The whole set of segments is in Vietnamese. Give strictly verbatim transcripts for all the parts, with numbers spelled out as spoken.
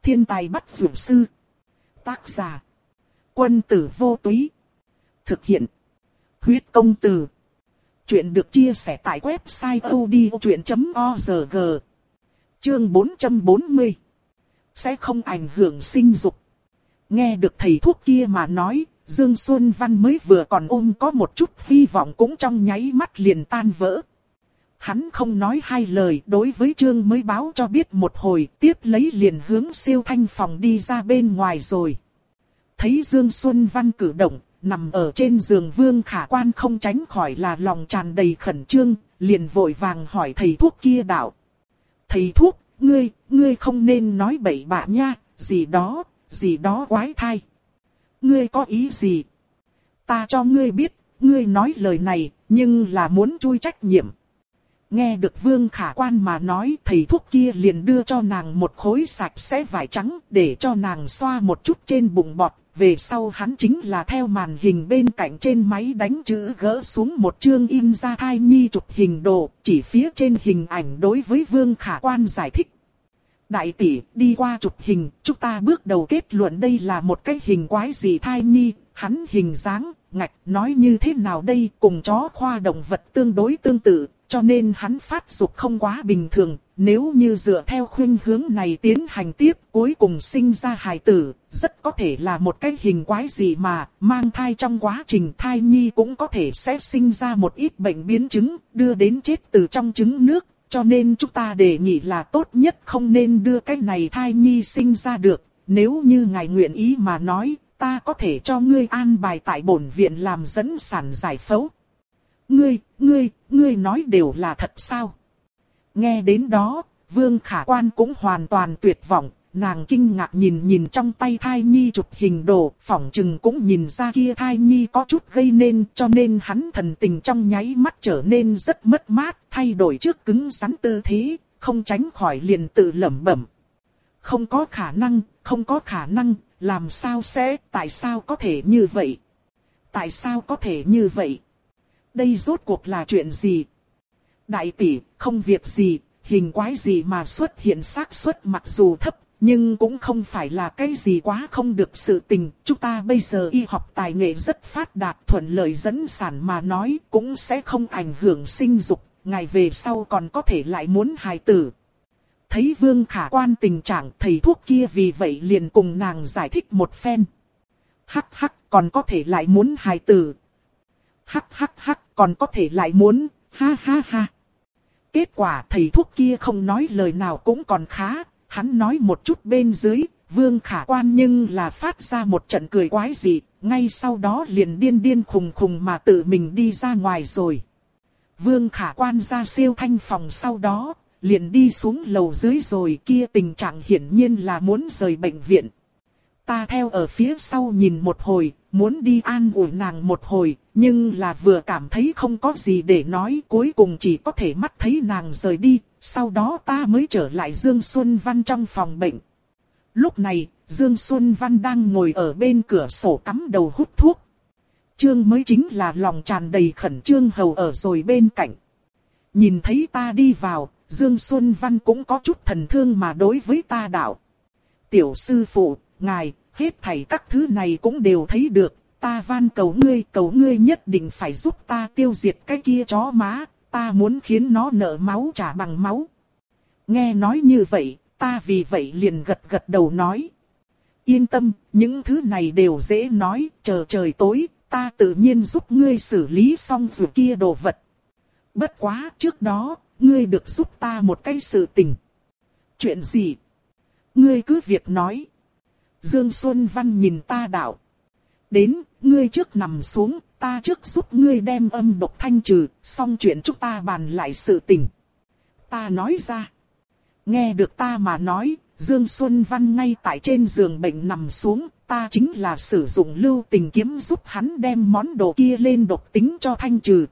Thiên tài bắt dược sư. Tác giả. Quân tử vô túy. Thực hiện. Huyết công từ. Chuyện được chia sẻ tại website odchuyện chấm org. Chương bốn trăm bốn mươi. Sẽ không ảnh hưởng sinh dục. Nghe được thầy thuốc kia mà nói, Dương Xuân Văn mới vừa còn ôm có một chút hy vọng cũng trong nháy mắt liền tan vỡ. Hắn không nói hai lời đối với Trương mới báo cho biết một hồi, tiếp lấy liền hướng siêu thanh phòng đi ra bên ngoài rồi. Thấy Dương Xuân Văn cử động, nằm ở trên giường Vương Khả Quan không tránh khỏi là lòng tràn đầy khẩn trương, liền vội vàng hỏi thầy thuốc kia đạo. Thầy thuốc, ngươi, ngươi không nên nói bậy bạ nha, gì đó, gì đó quái thai. Ngươi có ý gì? Ta cho ngươi biết, ngươi nói lời này, nhưng là muốn chui trách nhiệm. Nghe được Vương Khả Quan mà nói, thầy thuốc kia liền đưa cho nàng một khối sạch sẽ vải trắng để cho nàng xoa một chút trên bụng bọt. Về sau hắn chính là theo màn hình bên cạnh trên máy đánh chữ gỡ xuống một chương in ra thai nhi chụp hình đồ, chỉ phía trên hình ảnh đối với Vương Khả Quan giải thích. Đại tỷ, đi qua chụp hình, chúng ta bước đầu kết luận đây là một cái hình quái gì thai nhi, hắn hình dáng, ngạch, nói như thế nào đây, cùng chó khoa động vật tương đối tương tự, cho nên hắn phát dục không quá bình thường, nếu như dựa theo khuynh hướng này tiến hành tiếp, cuối cùng sinh ra hài tử, rất có thể là một cái hình quái gì mà, mang thai trong quá trình thai nhi cũng có thể sẽ sinh ra một ít bệnh biến chứng, đưa đến chết từ trong trứng nước. Cho nên chúng ta đề nghị là tốt nhất không nên đưa cái này thai nhi sinh ra được. Nếu như ngài nguyện ý mà nói, ta có thể cho ngươi an bài tại bổn viện làm dẫn sản giải phẫu. Ngươi, ngươi, ngươi nói đều là thật sao? Nghe đến đó, Vương Khả Quan cũng hoàn toàn tuyệt vọng. Nàng kinh ngạc nhìn nhìn trong tay thai nhi chụp hình đồ, phỏng chừng cũng nhìn ra kia thai nhi có chút gây nên, cho nên hắn thần tình trong nháy mắt trở nên rất mất mát, thay đổi trước cứng rắn tư thế, không tránh khỏi liền tự lẩm bẩm. Không có khả năng, không có khả năng, làm sao sẽ, tại sao có thể như vậy? Tại sao có thể như vậy? Đây rốt cuộc là chuyện gì? Đại tỷ, không việc gì, hình quái gì mà xuất hiện xác suất mặc dù thấp, nhưng cũng không phải là cái gì quá không được sự tình. Chúng ta bây giờ y học tài nghệ rất phát đạt, thuận lợi dẫn sản mà nói cũng sẽ không ảnh hưởng sinh dục. Ngày về sau còn có thể lại muốn hài tử. Thấy Vương Khả Quan tình trạng, thầy thuốc kia vì vậy liền cùng nàng giải thích một phen. Hắc hắc, còn có thể lại muốn hài tử. Hắc hắc hắc, còn có thể lại muốn, ha ha ha. Kết quả thầy thuốc kia không nói lời nào cũng còn khá. Hắn nói một chút bên dưới, Vương Khả Quan nhưng là phát ra một trận cười quái dị, ngay sau đó liền điên điên khùng khùng mà tự mình đi ra ngoài rồi. Vương Khả Quan ra siêu thanh phòng sau đó, liền đi xuống lầu dưới rồi, kia tình trạng hiển nhiên là muốn rời bệnh viện. Ta theo ở phía sau nhìn một hồi, muốn đi an ủi nàng một hồi, nhưng là vừa cảm thấy không có gì để nói, cuối cùng chỉ có thể mắt thấy nàng rời đi. Sau đó ta mới trở lại Dương Xuân Văn trong phòng bệnh. Lúc này, Dương Xuân Văn đang ngồi ở bên cửa sổ cắm đầu hút thuốc. Trương mới chính là lòng tràn đầy khẩn trương hầu ở rồi bên cạnh. Nhìn thấy ta đi vào, Dương Xuân Văn cũng có chút thần thương mà đối với ta đạo. Tiểu sư phụ, ngài, hết thảy các thứ này cũng đều thấy được. Ta van cầu ngươi, cầu ngươi nhất định phải giúp ta tiêu diệt cái kia chó má. Ta muốn khiến nó nợ máu trả bằng máu. Nghe nói như vậy, ta vì vậy liền gật gật đầu nói. Yên tâm, những thứ này đều dễ nói, chờ trời tối, ta tự nhiên giúp ngươi xử lý xong rồi kia đồ vật. Bất quá, trước đó, ngươi được giúp ta một cái sự tình. Chuyện gì? Ngươi cứ việc nói. Dương Xuân Văn nhìn ta đạo. Đến, ngươi trước nằm xuống, ta trước giúp ngươi đem âm độc thanh trừ, xong chuyện chúng ta bàn lại sự tình. Ta nói ra. Nghe được ta mà nói, Dương Xuân Văn ngay tại trên giường bệnh nằm xuống, ta chính là sử dụng lưu tình kiếm giúp hắn đem món đồ kia lên độc tính cho thanh trừ.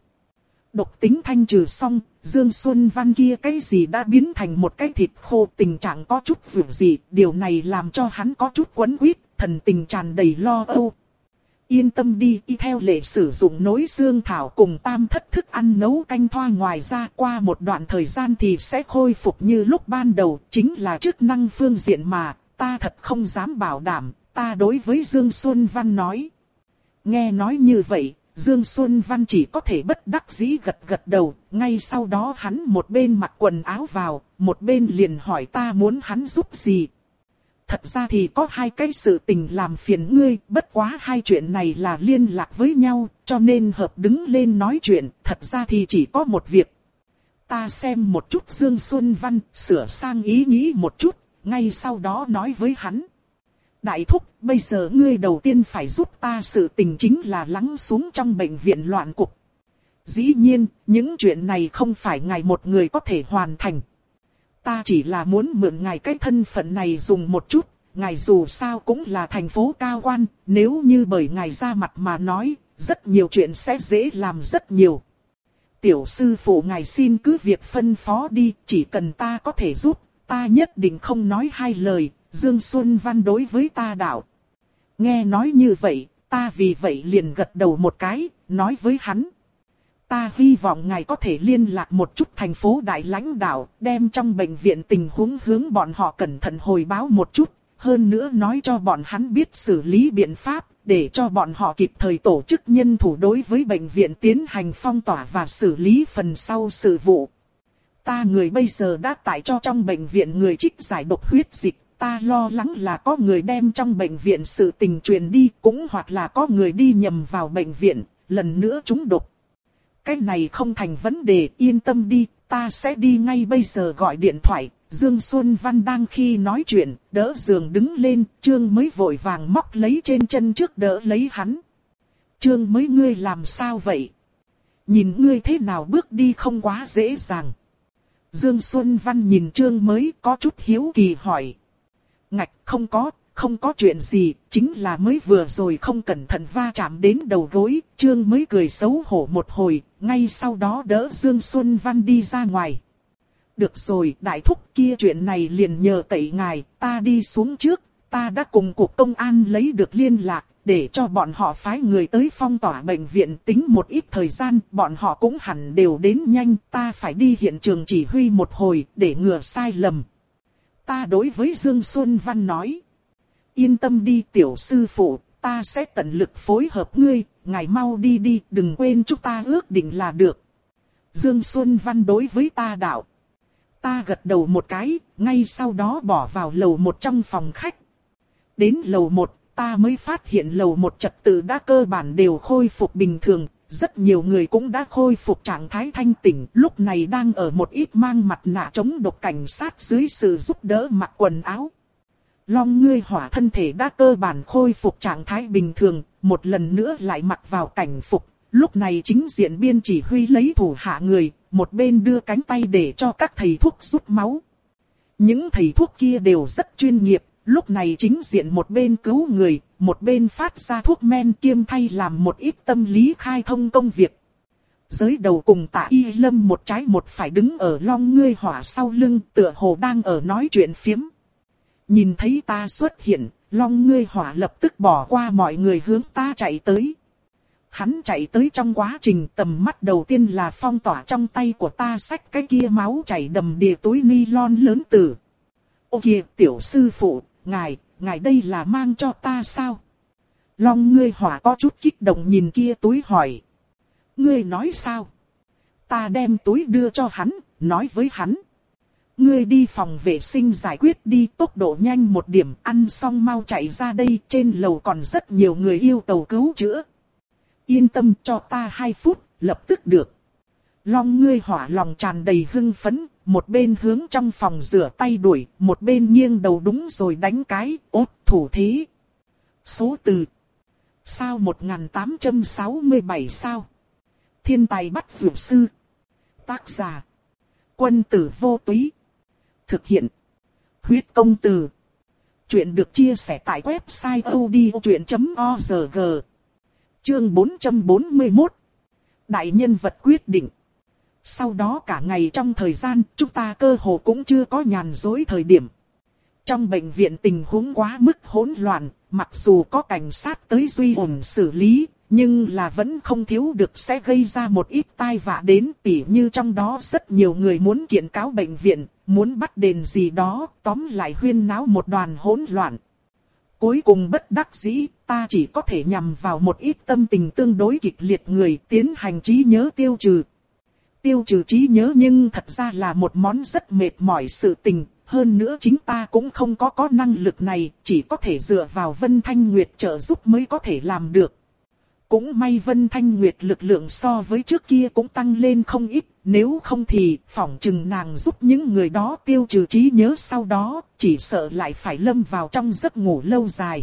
Độc tính thanh trừ xong, Dương Xuân Văn kia cái gì đã biến thành một cái thịt khô, tình trạng có chút vượt gì, điều này làm cho hắn có chút quấn quýt, thần tình tràn đầy lo âu. Yên tâm đi, y theo lệ sử dụng nối xương thảo cùng tam thất thức ăn nấu canh thoa, ngoài ra qua một đoạn thời gian thì sẽ khôi phục như lúc ban đầu, chính là chức năng phương diện mà, ta thật không dám bảo đảm, ta đối với Dương Xuân Văn nói. Nghe nói như vậy, Dương Xuân Văn chỉ có thể bất đắc dĩ gật gật đầu, ngay sau đó hắn một bên mặc quần áo vào, một bên liền hỏi ta muốn hắn giúp gì. Thật ra thì có hai cái sự tình làm phiền ngươi, bất quá hai chuyện này là liên lạc với nhau, cho nên hợp đứng lên nói chuyện, thật ra thì chỉ có một việc. Ta xem một chút Dương Xuân Văn, sửa sang ý nghĩ một chút, ngay sau đó nói với hắn. Đại thúc, bây giờ ngươi đầu tiên phải giúp ta sự tình chính là lắng xuống trong bệnh viện loạn cục. Dĩ nhiên, những chuyện này không phải ngài một người có thể hoàn thành. Ta chỉ là muốn mượn ngài cái thân phận này dùng một chút, ngài dù sao cũng là thành phố cao quan, nếu như bởi ngài ra mặt mà nói, rất nhiều chuyện sẽ dễ làm rất nhiều. Tiểu sư phụ ngài xin cứ việc phân phó đi, chỉ cần ta có thể giúp, ta nhất định không nói hai lời. Dương Xuân Văn đối với ta đạo. Nghe nói như vậy, ta vì vậy liền gật đầu một cái, nói với hắn. Ta hy vọng ngài có thể liên lạc một chút thành phố đại lãnh đạo, đem trong bệnh viện tình huống hướng bọn họ cẩn thận hồi báo một chút, hơn nữa nói cho bọn hắn biết xử lý biện pháp, để cho bọn họ kịp thời tổ chức nhân thủ đối với bệnh viện tiến hành phong tỏa và xử lý phần sau sự vụ. Ta người bây giờ đã tại cho trong bệnh viện người trích giải độc huyết dịch. Ta lo lắng là có người đem trong bệnh viện sự tình truyền đi, cũng hoặc là có người đi nhầm vào bệnh viện, lần nữa trúng độc. Cái này không thành vấn đề, yên tâm đi, ta sẽ đi ngay bây giờ gọi điện thoại. Dương Xuân Văn đang khi nói chuyện, đỡ giường đứng lên, Trương mới vội vàng móc lấy trên chân trước đỡ lấy hắn. Trương mới ngươi làm sao vậy? Nhìn ngươi thế nào bước đi không quá dễ dàng. Dương Xuân Văn nhìn Trương mới có chút hiếu kỳ hỏi. Ngạch, không có, không có chuyện gì, chính là mới vừa rồi không cẩn thận va chạm đến đầu gối. Trương mới cười xấu hổ một hồi, ngay sau đó đỡ Dương Xuân Văn đi ra ngoài. Được rồi, đại thúc, kia chuyện này liền nhờ cậy ngài, ta đi xuống trước, ta đã cùng cục công an lấy được liên lạc, để cho bọn họ phái người tới phong tỏa bệnh viện. Tính một ít thời gian, bọn họ cũng hẳn đều đến nhanh, ta phải đi hiện trường chỉ huy một hồi, để ngừa sai lầm. Ta đối với Dương Xuân Văn nói. Yên tâm đi tiểu sư phụ, ta sẽ tận lực phối hợp ngươi, ngài mau đi đi, đừng quên chúng ta ước định là được. Dương Xuân Văn đối với ta đạo. Ta gật đầu một cái, ngay sau đó bỏ vào lầu một trong phòng khách. Đến lầu một, ta mới phát hiện lầu một trật tự đã cơ bản đều khôi phục bình thường. Rất nhiều người cũng đã khôi phục trạng thái thanh tỉnh, lúc này đang ở một ít mang mặt nạ chống độc cảnh sát dưới sự giúp đỡ mặc quần áo. Long ngươi hỏa thân thể đã cơ bản khôi phục trạng thái bình thường, một lần nữa lại mặc vào cảnh phục. Lúc này chính diện biên chỉ huy lấy thủ hạ người, một bên đưa cánh tay để cho các thầy thuốc rút máu. Những thầy thuốc kia đều rất chuyên nghiệp. Lúc này chính diện một bên cứu người, một bên phát ra thuốc men kiêm thay làm một ít tâm lý khai thông công việc. Giới đầu cùng Tạ Y Lâm một trái một phải đứng ở Long ngươi hỏa sau lưng, tựa hồ đang ở nói chuyện phiếm. Nhìn thấy ta xuất hiện, Long ngươi hỏa lập tức bỏ qua mọi người hướng ta chạy tới. Hắn chạy tới trong quá trình tầm mắt đầu tiên là phong tỏa trong tay của ta xách cái kia máu chảy đầm đìa túi ni-lon lớn từ. Ô kìa tiểu sư phụ, ngài, ngài đây là mang cho ta sao? Long ngươi hỏa có chút kích động nhìn kia túi hỏi. Ngươi nói sao? Ta đem túi đưa cho hắn, nói với hắn. Ngươi đi phòng vệ sinh giải quyết đi, tốc độ nhanh một điểm, ăn xong mau chạy ra đây, trên lầu còn rất nhiều người yêu cầu cứu chữa. Yên tâm cho ta hai phút, lập tức được. Long ngươi hỏa lòng tràn đầy hưng phấn, một bên hướng trong phòng rửa tay đuổi, một bên nghiêng đầu đúng rồi đánh cái, ốt thủ thế. Số từ. Sao một nghìn tám trăm sáu mươi bảy sao? Thiên tài bắt dược sư. Tác giả. Quân tử vô túy. Thực hiện. Huyết công từ. Chuyện được chia sẻ tại website odchuyện chấm org. Chương bốn trăm bốn mươi mốt. Đại nhân vật quyết định. Sau đó cả ngày trong thời gian, chúng ta cơ hồ cũng chưa có nhàn rỗi thời điểm. Trong bệnh viện tình huống quá mức hỗn loạn, mặc dù có cảnh sát tới duy ổn xử lý, nhưng là vẫn không thiếu được sẽ gây ra một ít tai vạ đến, tỉ như trong đó rất nhiều người muốn kiện cáo bệnh viện, muốn bắt đền gì đó, tóm lại huyên náo một đoàn hỗn loạn. Cuối cùng bất đắc dĩ, ta chỉ có thể nhằm vào một ít tâm tình tương đối kịch liệt người tiến hành trí nhớ tiêu trừ. Tiêu trừ trí nhớ nhưng thật ra là một món rất mệt mỏi sự tình, hơn nữa chính ta cũng không có có năng lực này, chỉ có thể dựa vào Vân Thanh Nguyệt trợ giúp mới có thể làm được. Cũng may Vân Thanh Nguyệt lực lượng so với trước kia cũng tăng lên không ít, nếu không thì phỏng chừng nàng giúp những người đó tiêu trừ trí nhớ sau đó, chỉ sợ lại phải lâm vào trong giấc ngủ lâu dài.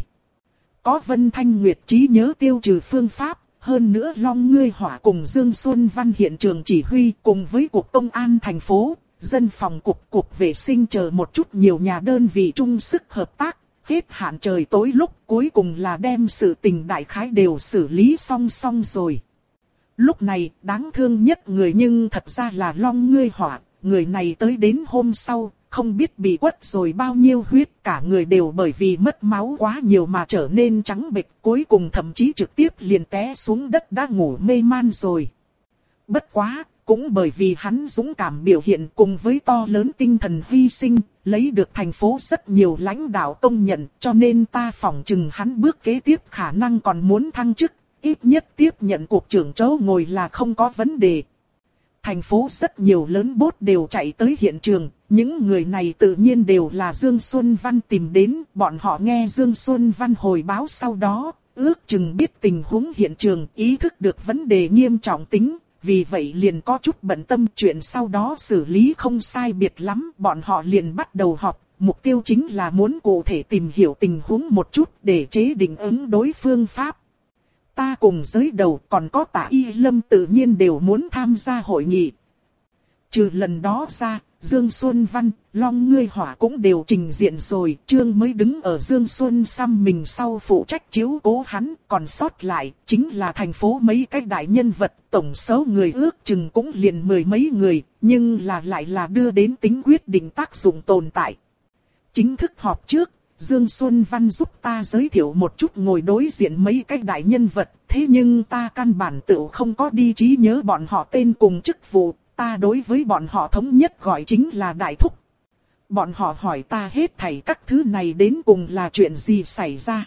Có Vân Thanh Nguyệt trí nhớ tiêu trừ phương pháp, hơn nữa Long Ngươi Hỏa cùng Dương Xuân Văn hiện trường chỉ huy cùng với Cục Công an thành phố, dân phòng cục cục vệ sinh chờ một chút nhiều nhà đơn vị chung sức hợp tác. Hết hạn trời tối lúc cuối cùng là đem sự tình đại khái đều xử lý xong xong rồi. Lúc này đáng thương nhất người nhưng thật ra là Long Ngươi Hỏa, người này tới đến hôm sau, không biết bị quất rồi bao nhiêu huyết, cả người đều bởi vì mất máu quá nhiều mà trở nên trắng bệch, cuối cùng thậm chí trực tiếp liền té xuống đất đã ngủ mê man rồi. Bất quá, cũng bởi vì hắn dũng cảm biểu hiện cùng với to lớn tinh thần hy sinh, lấy được thành phố rất nhiều lãnh đạo công nhận, cho nên ta phỏng chừng hắn bước kế tiếp khả năng còn muốn thăng chức, ít nhất tiếp nhận cục trưởng chỗ ngồi là không có vấn đề. Thành phố rất nhiều lớn bốt đều chạy tới hiện trường, những người này tự nhiên đều là Dương Xuân Văn tìm đến, bọn họ nghe Dương Xuân Văn hồi báo sau đó, ước chừng biết tình huống hiện trường, ý thức được vấn đề nghiêm trọng tính. Vì vậy liền có chút bận tâm chuyện sau đó xử lý không sai biệt lắm, bọn họ liền bắt đầu họp, mục tiêu chính là muốn cụ thể tìm hiểu tình huống một chút để chế định ứng đối phương pháp. Ta cùng giới đầu còn có Tạ Y Lâm tự nhiên đều muốn tham gia hội nghị. Trừ lần đó ra, Dương Xuân Văn, Long Ngươi Hỏa cũng đều trình diện rồi, Trương mới đứng ở Dương Xuân xăm mình sau phụ trách chiếu cố hắn, còn sót lại, chính là thành phố mấy cái đại nhân vật, tổng số người ước chừng cũng liền mười mấy người, nhưng là lại là đưa đến tính quyết định tác dụng tồn tại. Chính thức họp trước, Dương Xuân Văn giúp ta giới thiệu một chút ngồi đối diện mấy cái đại nhân vật, thế nhưng ta căn bản tự không có đi trí nhớ bọn họ tên cùng chức vụ. Ta đối với bọn họ thống nhất gọi chính là đại thúc. Bọn họ hỏi ta hết thảy các thứ này đến cùng là chuyện gì xảy ra.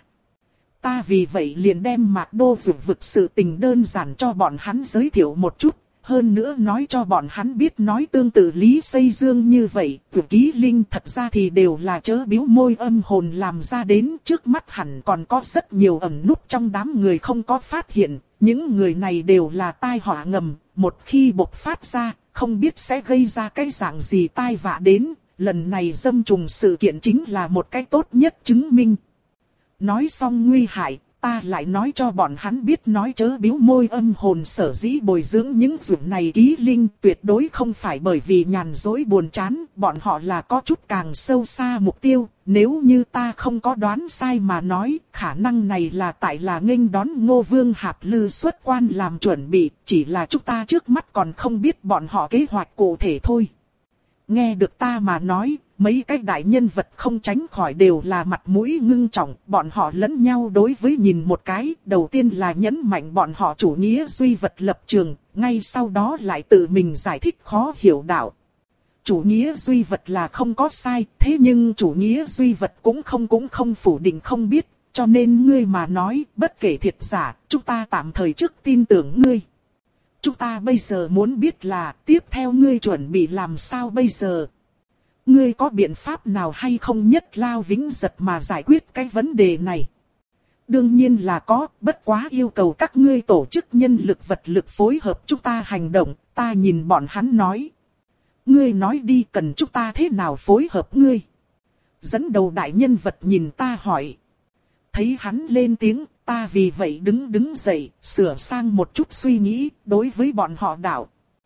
Ta vì vậy liền đem Mạc Đô vượt vực sự tình đơn giản cho bọn hắn giới thiệu một chút. Hơn nữa nói cho bọn hắn biết nói tương tự Lý Xây Dương như vậy. Vượt ký linh thật ra thì đều là chớ biếu môi âm hồn làm ra đến. Trước mắt hẳn còn có rất nhiều ẩn núp trong đám người không có phát hiện. Những người này đều là tai họa ngầm. Một khi bộc phát ra, không biết sẽ gây ra cái dạng gì tai vạ đến, lần này dâm trùng sự kiện chính là một cái tốt nhất chứng minh. Nói xong nguy hại, ta lại nói cho bọn hắn biết nói chớ biếu môi âm hồn sở dĩ bồi dưỡng những dưỡng này ký linh tuyệt đối không phải bởi vì nhàn dối buồn chán, bọn họ là có chút càng sâu xa mục tiêu, nếu như ta không có đoán sai mà nói, khả năng này là tại là nghênh đón Ngô Vương Hạp Lư xuất quan làm chuẩn bị, chỉ là chúng ta trước mắt còn không biết bọn họ kế hoạch cụ thể thôi. Nghe được ta mà nói, mấy cái đại nhân vật không tránh khỏi đều là mặt mũi ngưng trọng, bọn họ lẫn nhau đối với nhìn một cái, đầu tiên là nhấn mạnh bọn họ chủ nghĩa duy vật lập trường, ngay sau đó lại tự mình giải thích khó hiểu đạo. Chủ nghĩa duy vật là không có sai, thế nhưng chủ nghĩa duy vật cũng không cũng không phủ định không biết, cho nên ngươi mà nói, bất kể thiệt giả, chúng ta tạm thời trước tin tưởng ngươi. Chúng ta bây giờ muốn biết là tiếp theo ngươi chuẩn bị làm sao bây giờ. Ngươi có biện pháp nào hay không nhất lao vĩnh giật mà giải quyết cái vấn đề này? Đương nhiên là có, bất quá yêu cầu các ngươi tổ chức nhân lực vật lực phối hợp chúng ta hành động, ta nhìn bọn hắn nói. Ngươi nói đi cần chúng ta thế nào phối hợp ngươi? Dẫn đầu đại nhân vật nhìn ta hỏi. Thấy hắn lên tiếng, ta vì vậy đứng đứng dậy, sửa sang một chút suy nghĩ, đối với bọn họ đạo.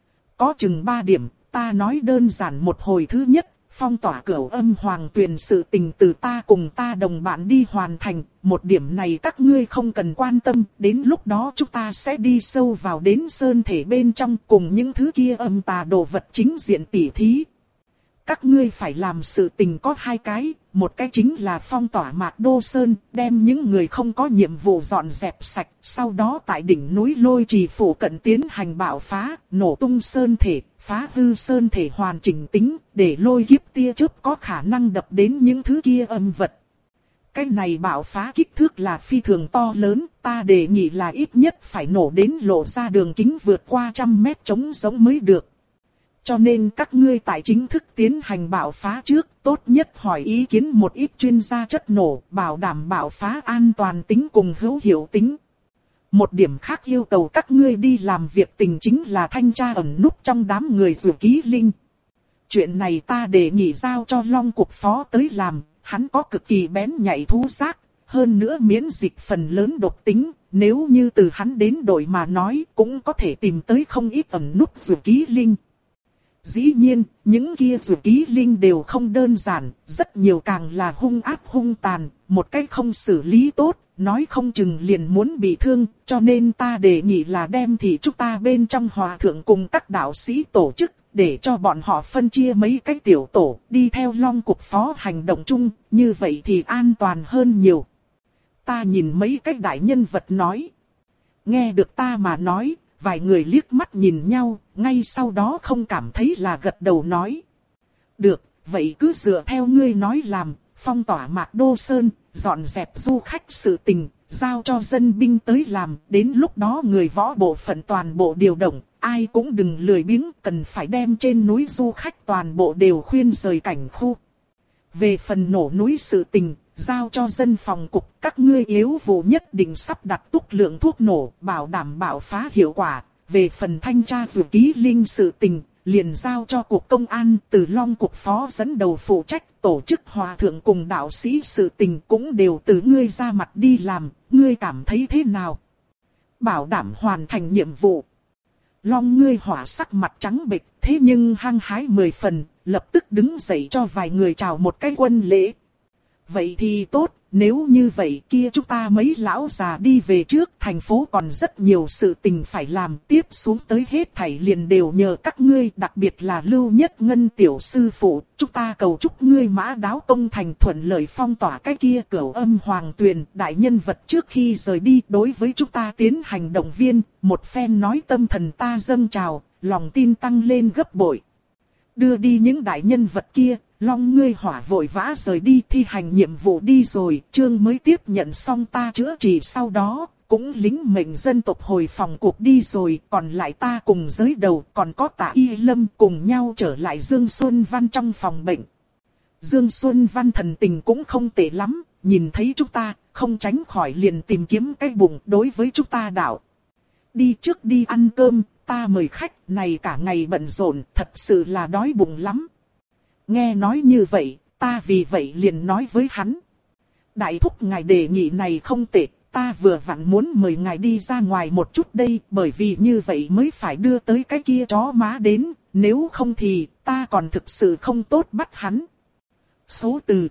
Có chừng ba điểm, ta nói đơn giản một hồi. Thứ nhất, phong tỏa cửu âm hoàng tuyền sự tình từ ta cùng ta đồng bạn đi hoàn thành, một điểm này các ngươi không cần quan tâm, đến lúc đó chúng ta sẽ đi sâu vào đến sơn thể bên trong cùng những thứ kia âm tà đồ vật chính diện tỉ thí. Các ngươi phải làm sự tình có hai cái, một cái chính là phong tỏa Mạc Đô Sơn, đem những người không có nhiệm vụ dọn dẹp sạch, sau đó tại đỉnh núi Lôi Trì phủ cận tiến hành bạo phá, nổ tung sơn thể, phá hư sơn thể hoàn chỉnh tính, để lôi kiếp tia chớp có khả năng đập đến những thứ kia âm vật. Cái này bạo phá kích thước là phi thường to lớn, ta đề nghị là ít nhất phải nổ đến lộ ra đường kính vượt qua trăm mét trống giống mới được. Cho nên các ngươi tại chính thức tiến hành bạo phá trước, tốt nhất hỏi ý kiến một ít chuyên gia chất nổ, bảo đảm bạo phá an toàn tính cùng hữu hiệu tính. Một điểm khác yêu cầu các ngươi đi làm việc tình chính là thanh tra ẩn núp trong đám người dù ký linh. Chuyện này ta đề nghị giao cho Long Cục Phó tới làm, hắn có cực kỳ bén nhạy thú giác, hơn nữa miễn dịch phần lớn độc tính, nếu như từ hắn đến đội mà nói cũng có thể tìm tới không ít ẩn núp dù ký linh. Dĩ nhiên, những kia dù ký linh đều không đơn giản, rất nhiều càng là hung ác hung tàn, một cách không xử lý tốt, nói không chừng liền muốn bị thương, cho nên ta đề nghị là đem thì chúng ta bên trong hòa thượng cùng các đạo sĩ tổ chức, để cho bọn họ phân chia mấy cái tiểu tổ, đi theo Long Cục Phó hành động chung, như vậy thì an toàn hơn nhiều. Ta nhìn mấy cái đại nhân vật nói. Nghe được ta mà nói, vài người liếc mắt nhìn nhau, ngay sau đó không cảm thấy là gật đầu nói. Được, vậy cứ dựa theo ngươi nói làm, phong tỏa Mạc Đô Sơn, dọn dẹp du khách sự tình, giao cho dân binh tới làm, đến lúc đó người võ bộ phận toàn bộ điều động, ai cũng đừng lười biếng, cần phải đem trên núi du khách toàn bộ đều khuyên rời cảnh khu. Về phần nổ núi sự tình, giao cho dân phòng cục, các ngươi yếu vụ nhất định sắp đặt túc lượng thuốc nổ, bảo đảm bạo phá hiệu quả. Về phần thanh tra dù ký linh sự tình, liền giao cho Cục Công an, từ Long Cục Phó dẫn đầu phụ trách, tổ chức hòa thượng cùng đạo sĩ sự tình cũng đều từ ngươi ra mặt đi làm, ngươi cảm thấy thế nào? Bảo đảm hoàn thành nhiệm vụ. Long ngươi hỏa sắc mặt trắng bệch, thế nhưng hăng hái mười phần, lập tức đứng dậy cho vài người chào một cái quân lễ. Vậy thì tốt, nếu như vậy kia chúng ta mấy lão già đi về trước, thành phố còn rất nhiều sự tình phải làm, tiếp xuống tới hết thảy liền đều nhờ các ngươi, đặc biệt là Lưu Nhất Ngân tiểu sư phụ, chúng ta cầu chúc ngươi Mã Đáo công thành thuận lợi phong tỏa cái kia Cửu Âm Hoàng Tuyền, đại nhân vật trước khi rời đi, đối với chúng ta tiến hành động viên, một phen nói tâm thần ta dâng trào, lòng tin tăng lên gấp bội. Đưa đi những đại nhân vật kia, Long ngươi hỏa vội vã rời đi thi hành nhiệm vụ đi rồi, Trương mới tiếp nhận xong ta chữa trị sau đó, cũng lính mệnh dân tộc hồi phòng cuộc đi rồi, còn lại ta cùng giới đầu, còn có Tạ Y Lâm cùng nhau trở lại Dương Xuân Văn trong phòng bệnh. Dương Xuân Văn thần tình cũng không tệ lắm, nhìn thấy chúng ta, không tránh khỏi liền tìm kiếm cái bụng đối với chúng ta đạo. Đi trước đi ăn cơm, ta mời khách, này cả ngày bận rộn, thật sự là đói bụng lắm. Nghe nói như vậy, ta vì vậy liền nói với hắn. Đại thúc ngài đề nghị này không tệ, ta vừa vặn muốn mời ngài đi ra ngoài một chút đây, bởi vì như vậy mới phải đưa tới cái kia chó má đến, nếu không thì ta còn thực sự không tốt bắt hắn. Số từ.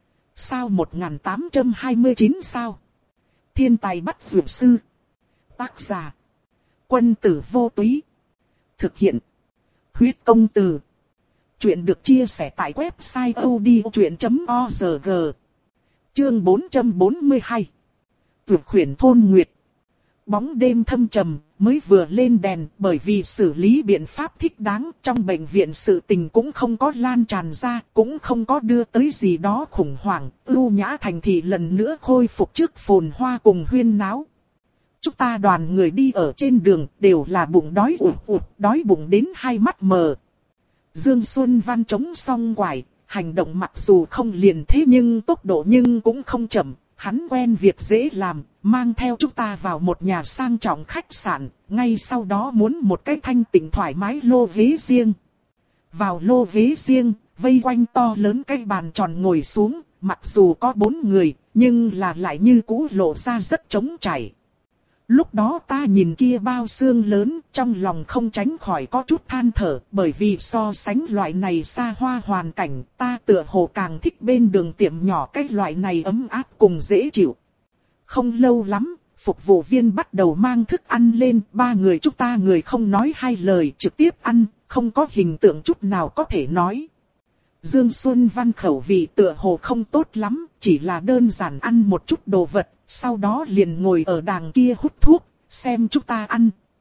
Sao một nghìn tám trăm hai mươi chín sao? Thiên tài bắt dược sư. Tác giả. Quân tử vô túy. Thực hiện. Huyết công từ. Chuyện được chia sẻ tại website odchuyện chấm org. Chương bốn trăm bốn mươi hai. Vượt khuyển thôn Nguyệt. Bóng đêm thâm trầm, mới vừa lên đèn, bởi vì xử lý biện pháp thích đáng, trong bệnh viện sự tình cũng không có lan tràn ra, cũng không có đưa tới gì đó khủng hoảng, ưu nhã thành thị lần nữa khôi phục trước phồn hoa cùng huyên náo. Chúng ta đoàn người đi ở trên đường, đều là bụng đói ụt ụt, đói bụng đến hai mắt mờ. Dương Xuân Văn chống song quải, hành động mặc dù không liền thế nhưng tốc độ nhưng cũng không chậm. Hắn quen việc dễ làm, mang theo chúng ta vào một nhà sang trọng khách sạn, ngay sau đó muốn một cái thanh tịnh thoải mái lô ghế riêng. Vào lô ghế riêng, vây quanh to lớn cái bàn tròn ngồi xuống, mặc dù có bốn người, nhưng là lại như cũ lộ ra rất trống trải. Lúc đó ta nhìn kia bao xương lớn, trong lòng không tránh khỏi có chút than thở, bởi vì so sánh loại này xa hoa hoàn cảnh, ta tựa hồ càng thích bên đường tiệm nhỏ cái loại này ấm áp cùng dễ chịu. Không lâu lắm, phục vụ viên bắt đầu mang thức ăn lên, ba người chúng ta người không nói hai lời trực tiếp ăn, không có hình tượng chút nào có thể nói. Dương Xuân Văn khẩu vị tựa hồ không tốt lắm, chỉ là đơn giản ăn một chút đồ vật, sau đó liền ngồi ở đàng kia hút thuốc, xem chúng ta ăn.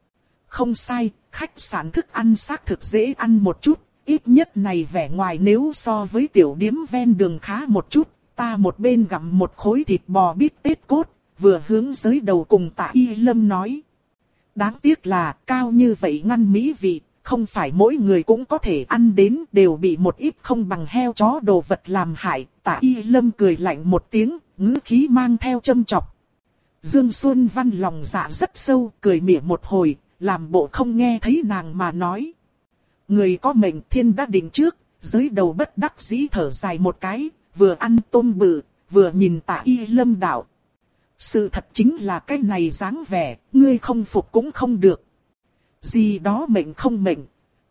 không sai, khách sạn thức ăn xác thực dễ ăn một chút, ít nhất này vẻ ngoài nếu so với tiểu điếm ven đường khá một chút. Ta một bên gặm một khối thịt bò bít tết cốt, vừa hướng Giới Đầu cùng Tạ Y Lâm nói. Đáng tiếc là cao như vậy ngăn mỹ vị, không phải mỗi người cũng có thể ăn đến, đều bị một ít không bằng heo chó đồ vật làm hại. Tạ Y Lâm cười lạnh một tiếng, ngữ khí mang theo châm chọc. Dương Xuân Văn lòng dạ rất sâu, cười mỉa một hồi, làm bộ không nghe thấy nàng mà nói. Người có mệnh thiên đã định trước, Giới Đầu bất đắc dĩ thở dài một cái, vừa ăn tôm bự, vừa nhìn Tạ Y Lâm đạo. Sự thật chính là cái này dáng vẻ, ngươi không phục cũng không được. Gì đó mệnh không mệnh.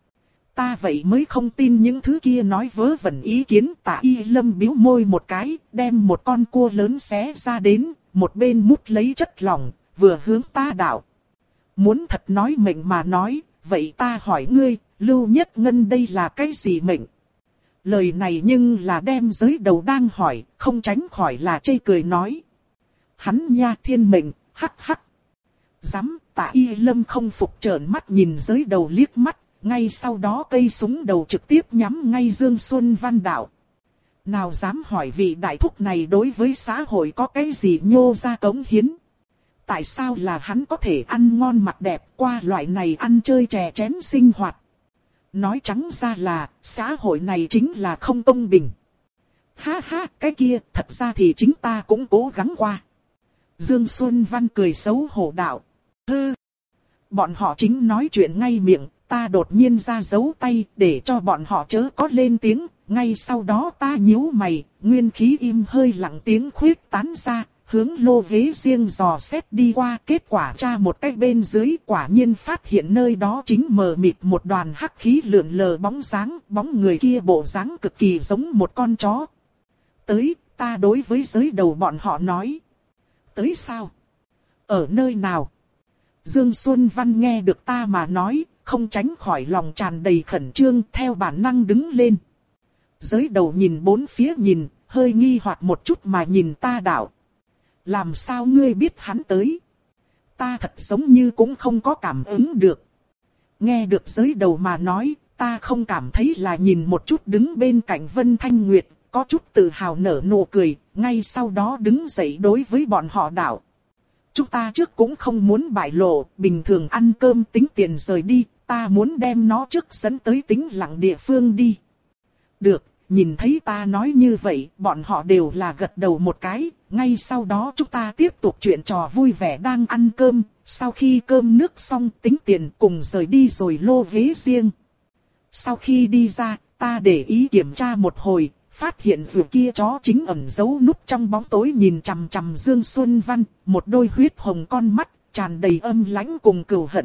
Ta vậy mới không tin những thứ kia nói vớ vẩn ý kiến. Tạ Y Lâm biếu môi một cái, đem một con cua lớn xé ra đến, một bên mút lấy chất lỏng, vừa hướng ta đạo. Muốn thật nói mệnh mà nói, vậy ta hỏi ngươi, Lưu Nhất Ngân đây là cái gì mệnh? Lời này nhưng là đem Giới Đầu đang hỏi, không tránh khỏi là chê cười nói. Hắn nha thiên mệnh, hắc hắc. Dám, Tạ Y Lâm không phục trợn mắt nhìn Giới Đầu liếc mắt, ngay sau đó cây súng đầu trực tiếp nhắm ngay Dương Xuân Văn đạo. Nào dám hỏi vị đại thúc này đối với xã hội có cái gì nhô ra cống hiến? Tại sao là hắn có thể ăn ngon mặc đẹp qua loại này ăn chơi chè chén sinh hoạt? Nói trắng ra là, xã hội này chính là không công bình. Ha ha, cái kia, thật ra thì chính ta cũng cố gắng qua. Dương Xuân Văn cười xấu hổ đạo. Hư! Bọn họ chính nói chuyện ngay miệng, ta đột nhiên ra giấu tay để cho bọn họ chớ có lên tiếng. Ngay sau đó ta nhíu mày, nguyên khí im hơi lặng tiếng khuyết tán ra. Hướng lô ghế riêng dò xét đi qua, kết quả tra một cái bên dưới, quả nhiên phát hiện nơi đó chính mờ mịt một đoàn hắc khí lượn lờ bóng dáng, bóng người kia bộ dáng cực kỳ giống một con chó. Tới, ta đối với Giới Đầu bọn họ nói. Tới sao? Ở nơi nào? Dương Xuân Văn nghe được ta mà nói, không tránh khỏi lòng tràn đầy khẩn trương, theo bản năng đứng lên. Giới Đầu nhìn bốn phía nhìn, hơi nghi hoặc một chút mà nhìn ta đạo. Làm sao ngươi biết hắn tới? Ta thật giống như cũng không có cảm ứng được. Nghe được Giới Đầu mà nói, ta không cảm thấy là nhìn một chút đứng bên cạnh Vân Thanh Nguyệt, có chút tự hào nở nụ cười, ngay sau đó đứng dậy đối với bọn họ đạo. Chúng ta trước cũng không muốn bại lộ, bình thường ăn cơm tính tiền rời đi, ta muốn đem nó trước dẫn tới tĩnh lặng địa phương đi. Được, nhìn thấy ta nói như vậy, bọn họ đều là gật đầu một cái, ngay sau đó chúng ta tiếp tục chuyện trò vui vẻ đang ăn cơm, sau khi cơm nước xong tính tiền cùng rời đi rồi lô ghế riêng. Sau khi đi ra, ta để ý kiểm tra một hồi, phát hiện vừa kia chó chính ẩn giấu núp trong bóng tối nhìn chằm chằm Dương Xuân Văn, một đôi huyết hồng con mắt, tràn đầy âm lãnh cùng cừu hận.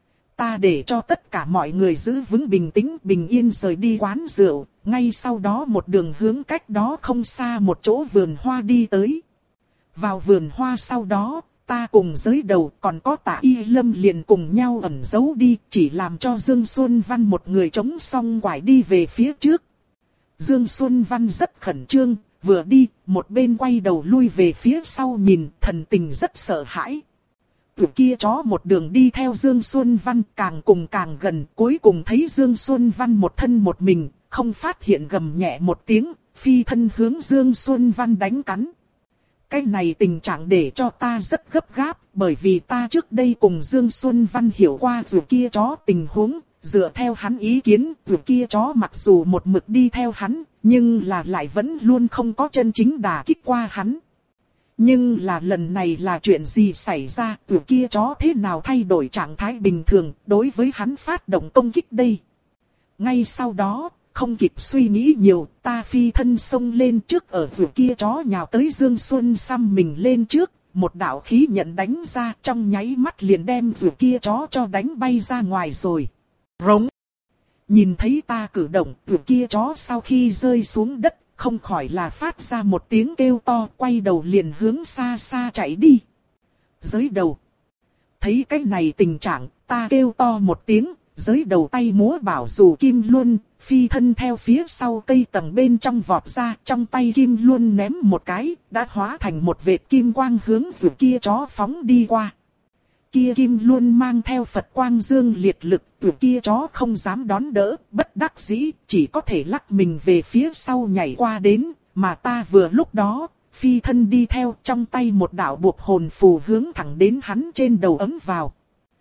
Ta để cho tất cả mọi người giữ vững bình tĩnh bình yên rời đi quán rượu, ngay sau đó một đường hướng cách đó không xa một chỗ vườn hoa đi tới. Vào vườn hoa sau đó, ta cùng Giới Đầu còn có Tạ Y Lâm liền cùng nhau ẩn giấu đi, chỉ làm cho Dương Xuân Văn một người trống xong quải đi về phía trước. Dương Xuân Văn rất khẩn trương, vừa đi, một bên quay đầu lui về phía sau nhìn, thần tình rất sợ hãi. Từ kia chó một đường đi theo Dương Xuân Văn càng cùng càng gần, cuối cùng thấy Dương Xuân Văn một thân một mình, không phát hiện gầm nhẹ một tiếng, phi thân hướng Dương Xuân Văn đánh cắn. Cái này tình trạng để cho ta rất gấp gáp, bởi vì ta trước đây cùng Dương Xuân Văn hiểu qua dù kia chó tình huống, dựa theo hắn ý kiến, dù kia chó mặc dù một mực đi theo hắn, nhưng là lại vẫn luôn không có chân chính đả kích qua hắn. Nhưng là lần này là chuyện gì xảy ra, dù kia chó thế nào thay đổi trạng thái bình thường, đối với hắn phát động công kích đây. Ngay sau đó, không kịp suy nghĩ nhiều, ta phi thân xông lên trước ở dù kia chó nhào tới Dương Xuân xăm mình lên trước, một đạo khí nhận đánh ra trong nháy mắt liền đem dù kia chó cho đánh bay ra ngoài rồi. Rống! Nhìn thấy ta cử động, dù kia chó sau khi rơi xuống đất, không khỏi là phát ra một tiếng kêu to, quay đầu liền hướng xa xa chạy đi. Giới Đầu! Thấy cái này tình trạng, ta kêu to một tiếng, Giới Đầu tay múa bảo dù kim luân, phi thân theo phía sau cây tầng bên trong vọt ra, trong tay kim luân ném một cái, đã hóa thành một vệt kim quang hướng dù kia chó phóng đi qua. kia kim luôn mang theo Phật quang dương liệt lực, tụi kia chó không dám đón đỡ, bất đắc dĩ, chỉ có thể lắc mình về phía sau nhảy qua đến, mà ta vừa lúc đó, phi thân đi theo, trong tay một đạo buộc hồn phù hướng thẳng đến hắn trên đầu ấm vào.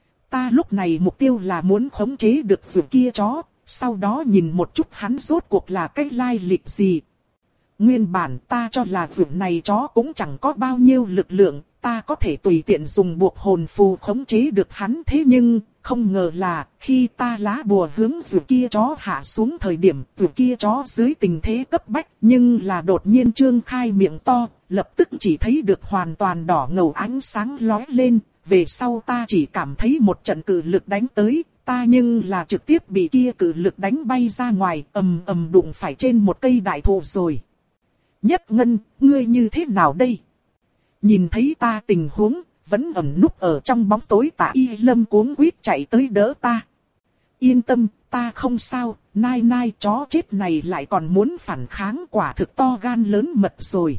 Ta lúc này mục tiêu là muốn khống chế được tụi kia chó, sau đó nhìn một chút hắn rốt cuộc là cái lai lịch gì. Nguyên bản ta cho là tụi này chó cũng chẳng có bao nhiêu lực lượng, ta có thể tùy tiện dùng buộc hồn phù khống chế được hắn, thế nhưng, không ngờ là, khi ta lá bùa hướng tụi kia chó hạ xuống thời điểm, tụi kia chó dưới tình thế cấp bách, nhưng là đột nhiên trương khai miệng to, lập tức chỉ thấy được hoàn toàn đỏ ngầu ánh sáng lóe lên, về sau ta chỉ cảm thấy một trận cự lực đánh tới, ta nhưng là trực tiếp bị kia cự lực đánh bay ra ngoài, ầm ầm đụng phải trên một cây đại thụ rồi. Nhất Ngân, ngươi như thế nào đây? Nhìn thấy ta tình huống, vẫn ẩn núp ở trong bóng tối Tạ Y Lâm cuống quýt chạy tới đỡ ta. Yên tâm, ta không sao, nai nai chó chết này lại còn muốn phản kháng, quả thực to gan lớn mật rồi.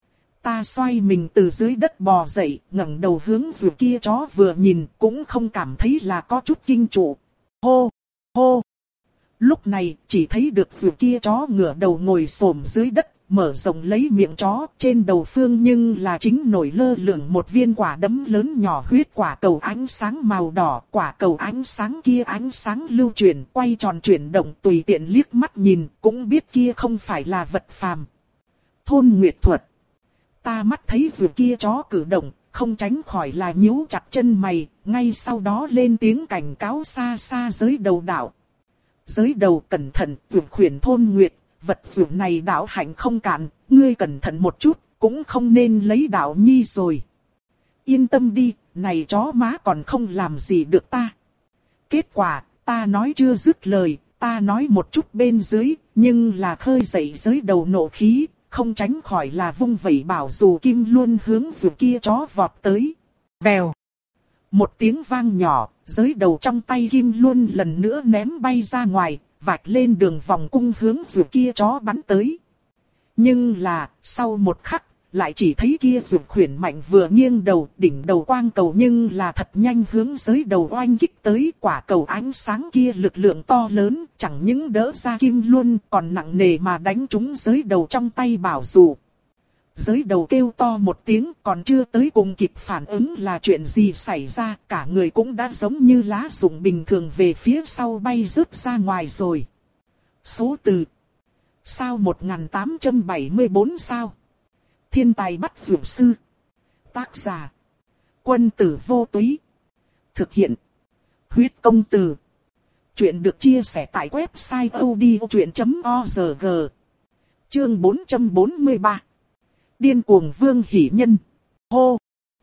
Ta xoay mình từ dưới đất bò dậy, ngẩng đầu hướng vừa kia chó vừa nhìn, cũng không cảm thấy là có chút kinh trụ. Hô, hô. Lúc này, chỉ thấy được vừa kia chó ngửa đầu ngồi xổm dưới đất, mở rộng lấy miệng chó, trên đầu phương nhưng là chính nổi lơ lửng một viên quả đấm lớn nhỏ huyết quả cầu ánh sáng màu đỏ. Quả cầu ánh sáng kia ánh sáng lưu chuyển, quay tròn chuyển động, tùy tiện liếc mắt nhìn, cũng biết kia không phải là vật phàm. Thôn Nguyệt thuật. Ta mắt thấy vừa kia chó cử động, không tránh khỏi là nhíu chặt chân mày, ngay sau đó lên tiếng cảnh cáo xa xa giới đầu đảo. Giới đầu cẩn thận, vượt khuyển Thôn Nguyệt. Vật dụng này đạo hạnh không cạn, ngươi cẩn thận một chút, cũng không nên lấy đạo nhi rồi. Yên tâm đi, này chó má còn không làm gì được ta. Kết quả, ta nói chưa dứt lời, ta nói một chút bên dưới, nhưng là khơi dậy giới đầu nộ khí, không tránh khỏi là vung vẩy bảo dù kim luôn hướng dù kia chó vọt tới. Vèo. Một tiếng vang nhỏ, giới đầu trong tay kim luôn lần nữa ném bay ra ngoài. Vạch lên đường vòng cung hướng dù kia chó bắn tới. Nhưng là, sau một khắc, lại chỉ thấy kia dù khuyển mạnh vừa nghiêng đầu, đỉnh đầu quang cầu nhưng là thật nhanh hướng giới đầu oanh kích tới. Quả cầu ánh sáng kia lực lượng to lớn, chẳng những đỡ ra kim luôn, còn nặng nề mà đánh trúng giới đầu trong tay bảo dù. Giới đầu kêu to một tiếng, còn chưa tới cùng kịp phản ứng là chuyện gì xảy ra, cả người cũng đã giống như lá rụng bình thường về phía sau bay rớt ra ngoài rồi. Số từ. Sao một nghìn tám trăm bảy mươi tư sao? Thiên tài bắt dược sư. Tác giả. Quân tử vô túy. Thực hiện. Huyết công từ. Chuyện được chia sẻ tại website odchuyện chấm org. Chương bốn trăm bốn mươi ba. Điên cuồng Vương Hỷ Nhân. Hô.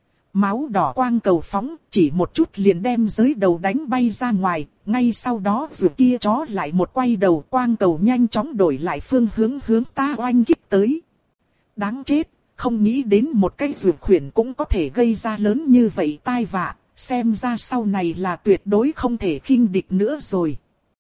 Máu đỏ quang cầu phóng, chỉ một chút liền đem giới đầu đánh bay ra ngoài, ngay sau đó dù kia chó lại một quay đầu, quang cầu nhanh chóng đổi lại phương hướng hướng ta oanh kích tới. Đáng chết, không nghĩ đến một cái dù khuyển cũng có thể gây ra lớn như vậy tai vạ, xem ra sau này là tuyệt đối không thể khinh địch nữa rồi.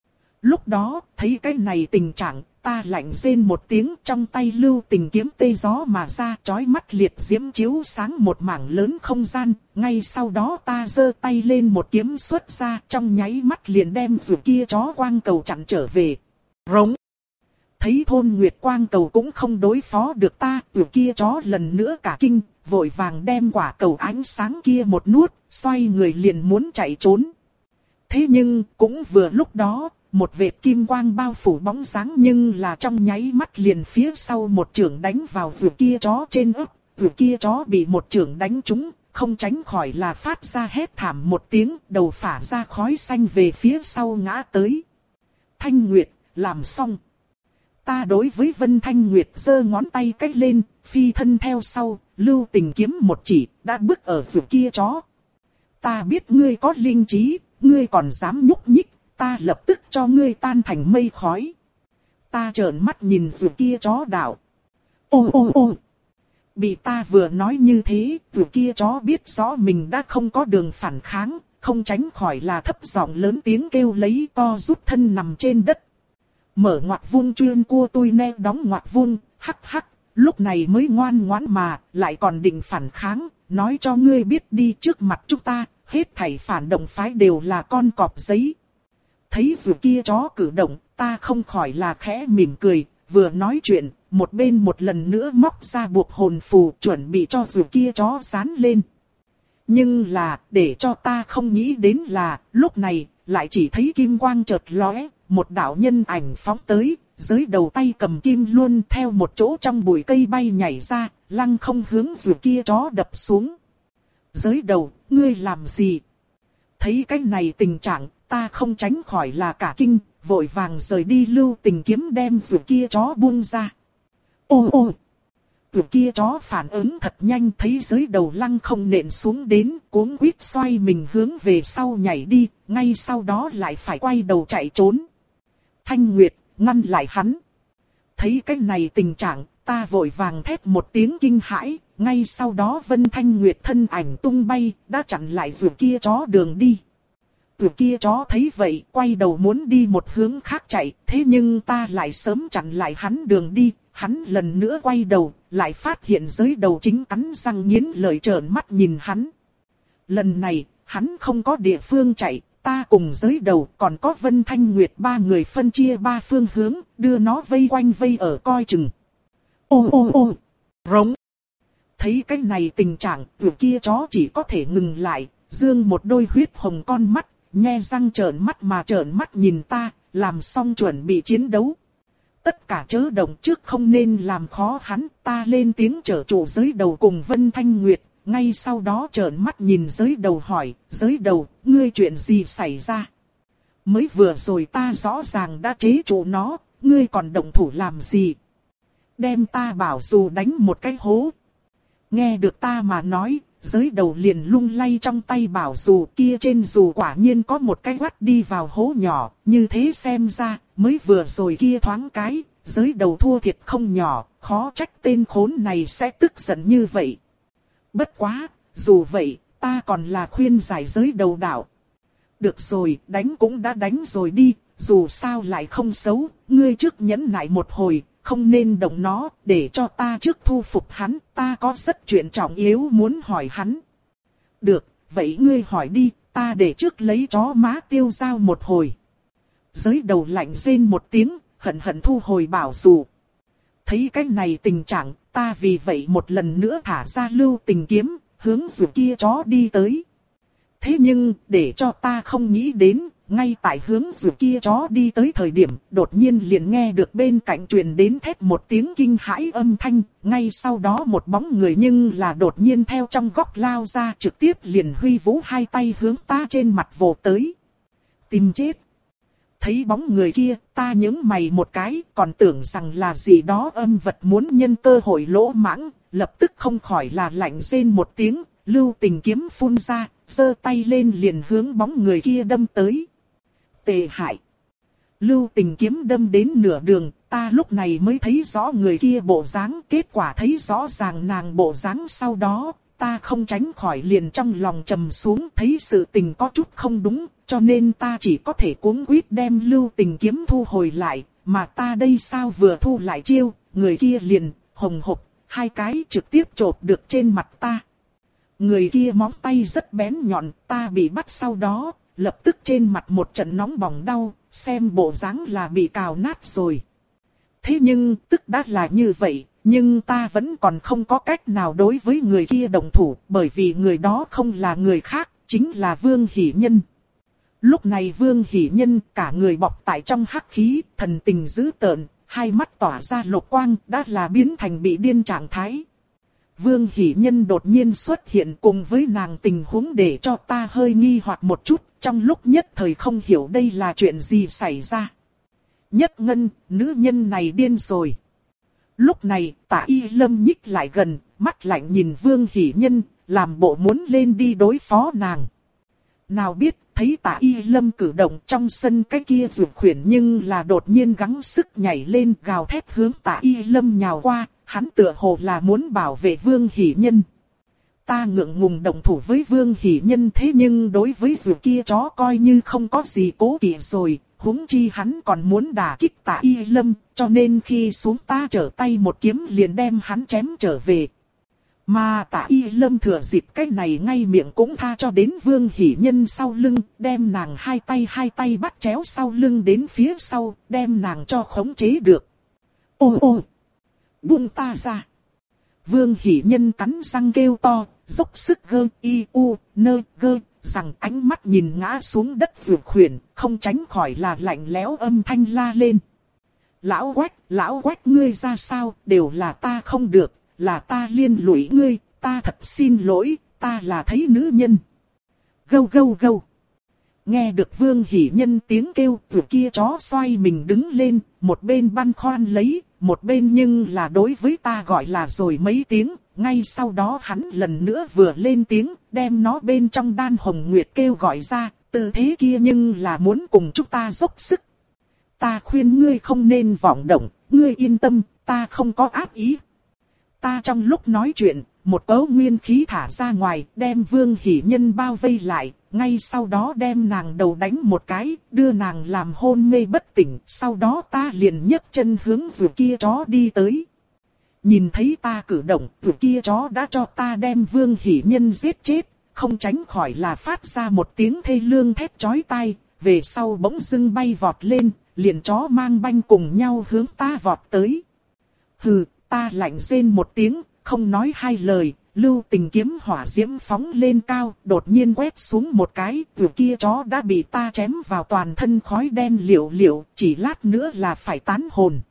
Lúc đó, thấy cái này tình trạng, ta lạnh rên một tiếng, trong tay lưu tình kiếm tê gió mà ra, chói mắt liệt diễm chiếu sáng một mảng lớn không gian, ngay sau đó ta giơ tay lên một kiếm xuất ra, trong nháy mắt liền đem dù kia chó quang cầu chặn trở về. Rống. Thấy Thôn Nguyệt quang cầu cũng không đối phó được ta, dù kia chó lần nữa cả kinh, vội vàng đem quả cầu ánh sáng kia một nuốt, xoay người liền muốn chạy trốn. Thế nhưng, cũng vừa lúc đó, một vệt kim quang bao phủ bóng dáng nhưng là trong nháy mắt liền phía sau một chưởng đánh vào vừa kia chó trên ức, vừa kia chó bị một chưởng đánh trúng, không tránh khỏi là phát ra hét thảm một tiếng, đầu phả ra khói xanh về phía sau ngã tới. Thanh Nguyệt, làm xong. Ta đối với Vân Thanh Nguyệt giơ ngón tay cách lên, phi thân theo sau, lưu tình kiếm một chỉ, đã bước ở vừa kia chó. Ta biết ngươi có linh trí, ngươi còn dám nhúc nhích. Ta lập tức cho ngươi tan thành mây khói. Ta trợn mắt nhìn vừa kia chó đạo. Ô ô ô. Bị ta vừa nói như thế, vừa kia chó biết rõ mình đã không có đường phản kháng, không tránh khỏi là thấp giọng lớn tiếng kêu lấy, to rút thân nằm trên đất. Mở ngoặc vuông chuyên cua tui ne đóng ngoặc vuông, hắc hắc, lúc này mới ngoan ngoãn mà, lại còn định phản kháng, nói cho ngươi biết đi trước mặt chúng ta. hết thảy phản động phái đều là con cọp giấy. Thấy dù kia chó cử động, ta không khỏi là khẽ mỉm cười, vừa nói chuyện, một bên một lần nữa móc ra buộc hồn phù chuẩn bị cho dù kia chó dán lên. Nhưng là, để cho ta không nghĩ đến là, lúc này, lại chỉ thấy kim quang chợt lóe, một đạo nhân ảnh phóng tới, dưới đầu tay cầm kim luôn theo một chỗ trong bụi cây bay nhảy ra, lăng không hướng dù kia chó đập xuống. Dưới đầu, ngươi làm gì? Thấy cái này tình trạng, ta không tránh khỏi là cả kinh, vội vàng rời đi lưu tình kiếm đem dù kia chó buông ra. Ô ô! Dù kia chó phản ứng thật nhanh thấy dưới đầu lăng không nện xuống đến, cuống quýt xoay mình hướng về sau nhảy đi, ngay sau đó lại phải quay đầu chạy trốn. Thanh Nguyệt, ngăn lại hắn. Thấy cái này tình trạng, ta vội vàng thét một tiếng kinh hãi, ngay sau đó Vân Thanh Nguyệt thân ảnh tung bay, đã chặn lại dù kia chó đường đi. Dù kia chó thấy vậy, quay đầu muốn đi một hướng khác chạy, thế nhưng ta lại sớm chặn lại hắn đường đi, hắn lần nữa quay đầu, lại phát hiện dưới đầu chính cắn răng nghiến lợi trợn mắt nhìn hắn. Lần này, hắn không có địa phương chạy, ta cùng dưới đầu còn có Vân Thanh Nguyệt ba người phân chia ba phương hướng, đưa nó vây quanh vây ở coi chừng. Ô ô ô, rống. Thấy cái này tình trạng, dù kia chó chỉ có thể ngừng lại, dương một đôi huyết hồng con mắt, nhe răng trợn mắt mà trợn mắt nhìn ta, làm xong chuẩn bị chiến đấu. Tất cả chớ động trước không nên làm khó hắn, ta lên tiếng trở trụ giới đầu cùng Vân Thanh Nguyệt, ngay sau đó trợn mắt nhìn giới đầu hỏi, giới đầu, ngươi chuyện gì xảy ra? Mới vừa rồi ta rõ ràng đã chế trụ nó, ngươi còn động thủ làm gì? Đem ta bảo dù đánh một cái hố. Nghe được ta mà nói, giới đầu liền lung lay trong tay bảo dù kia trên dù quả nhiên có một cái quắt đi vào hố nhỏ, như thế xem ra, mới vừa rồi kia thoáng cái, giới đầu thua thiệt không nhỏ, khó trách tên khốn này sẽ tức giận như vậy. Bất quá, dù vậy, ta còn là khuyên giải giới đầu đạo. Được rồi, đánh cũng đã đánh rồi đi, dù sao lại không xấu, ngươi trước nhẫn nại một hồi, không nên động nó, để cho ta trước thu phục hắn, ta có rất chuyện trọng yếu muốn hỏi hắn. Được, vậy ngươi hỏi đi, ta để trước lấy chó má tiêu dao một hồi. Giới đầu lạnh rên một tiếng, hận hận thu hồi bảo dù. Thấy cái này tình trạng, ta vì vậy một lần nữa thả ra lưu tình kiếm, hướng dù kia chó đi tới. Thế nhưng, để cho ta không nghĩ đến, ngay tại hướng dù kia chó đi tới thời điểm, đột nhiên liền nghe được bên cạnh truyền đến thét một tiếng kinh hãi âm thanh, ngay sau đó một bóng người nhưng là đột nhiên theo trong góc lao ra trực tiếp liền huy vũ hai tay hướng ta trên mặt vồ tới. Tìm chết! Thấy bóng người kia, ta nhướng mày một cái, còn tưởng rằng là gì đó âm vật muốn nhân cơ hội lỗ mãng, lập tức không khỏi là lạnh rên một tiếng, lưu tình kiếm phun ra, giơ tay lên liền hướng bóng người kia đâm tới. Tệ hại! Lưu tình kiếm đâm đến nửa đường, ta lúc này mới thấy rõ người kia bộ dáng, kết quả thấy rõ ràng nàng bộ dáng sau đó, ta không tránh khỏi liền trong lòng trầm xuống, thấy sự tình có chút không đúng, cho nên ta chỉ có thể cuống quýt đem lưu tình kiếm thu hồi lại, mà ta đây sao vừa thu lại chiêu, người kia liền, hồng hộc, hai cái trực tiếp chộp được trên mặt ta. Người kia móng tay rất bén nhọn, ta bị bắt sau đó, lập tức trên mặt một trận nóng bỏng đau, xem bộ dáng là bị cào nát rồi. Thế nhưng, tức đã là như vậy, nhưng ta vẫn còn không có cách nào đối với người kia động thủ, bởi vì người đó không là người khác, chính là Vương Hỷ Nhân. Lúc này Vương Hỷ Nhân cả người bọc tại trong hắc khí, thần tình dữ tợn, hai mắt tỏa ra lục quang, đã là biến thành bị điên trạng thái. Vương Hỷ Nhân đột nhiên xuất hiện cùng với nàng tình huống để cho ta hơi nghi hoặc một chút, trong lúc nhất thời không hiểu đây là chuyện gì xảy ra. Nhất Ngân, nữ nhân này điên rồi. Lúc này, Tạ Y Lâm nhích lại gần, mắt lạnh nhìn Vương Hỷ Nhân, làm bộ muốn lên đi đối phó nàng. Nào biết, thấy Tạ Y Lâm cử động trong sân cái kia dược khuyển nhưng là đột nhiên gắng sức nhảy lên gào thét hướng Tạ Y Lâm nhào qua, hắn tựa hồ là muốn bảo vệ Vương Hỷ Nhân. Ta ngượng ngùng động thủ với Vương Hỷ Nhân thế nhưng đối với dược kia chó coi như không có gì cố kỵ rồi, huống chi hắn còn muốn đả kích Tạ Y Lâm, cho nên khi xuống ta trở tay một kiếm liền đem hắn chém trở về. Mà Tạ Y Lâm thừa dịp cái này ngay miệng cũng tha cho đến Vương Hỷ Nhân sau lưng, đem nàng hai tay hai tay bắt chéo sau lưng đến phía sau, đem nàng cho khống chế được. Ô ô! Buông ta ra! Vương Hỷ Nhân cắn răng kêu to, dốc sức gơ y u nơ gơ, rằng ánh mắt nhìn ngã xuống đất Dược Khuyển, không tránh khỏi là lạnh lẽo âm thanh la lên. Lão Quách, lão Quách ngươi ra sao, đều là ta không được, là ta liên lụy ngươi, ta thật xin lỗi, ta là thấy nữ nhân. Gâu gâu gâu. Nghe được Vương Hỷ Nhân tiếng kêu, từ kia chó xoay mình đứng lên, một bên băn khoăn lấy, một bên nhưng là đối với ta gọi là rồi mấy tiếng, ngay sau đó hắn lần nữa vừa lên tiếng, đem nó bên trong đan hồng nguyệt kêu gọi ra, tư thế kia nhưng là muốn cùng chúng ta dốc sức. Ta khuyên ngươi không nên vọng động, ngươi yên tâm, ta không có ác ý. Ta trong lúc nói chuyện, một cấu nguyên khí thả ra ngoài, đem Vương Hỷ Nhân bao vây lại, ngay sau đó đem nàng đầu đánh một cái, đưa nàng làm hôn mê bất tỉnh, sau đó ta liền nhấc chân hướng Dược kia chó đi tới. Nhìn thấy ta cử động, Dược kia chó đã cho ta đem Vương Hỷ Nhân giết chết, không tránh khỏi là phát ra một tiếng thê lương thét chói tai, về sau bỗng dưng bay vọt lên, liền chó mang banh cùng nhau hướng ta vọt tới. Hừ, ta lạnh rên một tiếng, không nói hai lời, lưu tình kiếm hỏa diễm phóng lên cao, đột nhiên quét xuống một cái, từ kia chó đã bị ta chém vào toàn thân khói đen liệu liệu, chỉ lát nữa là phải tán hồn.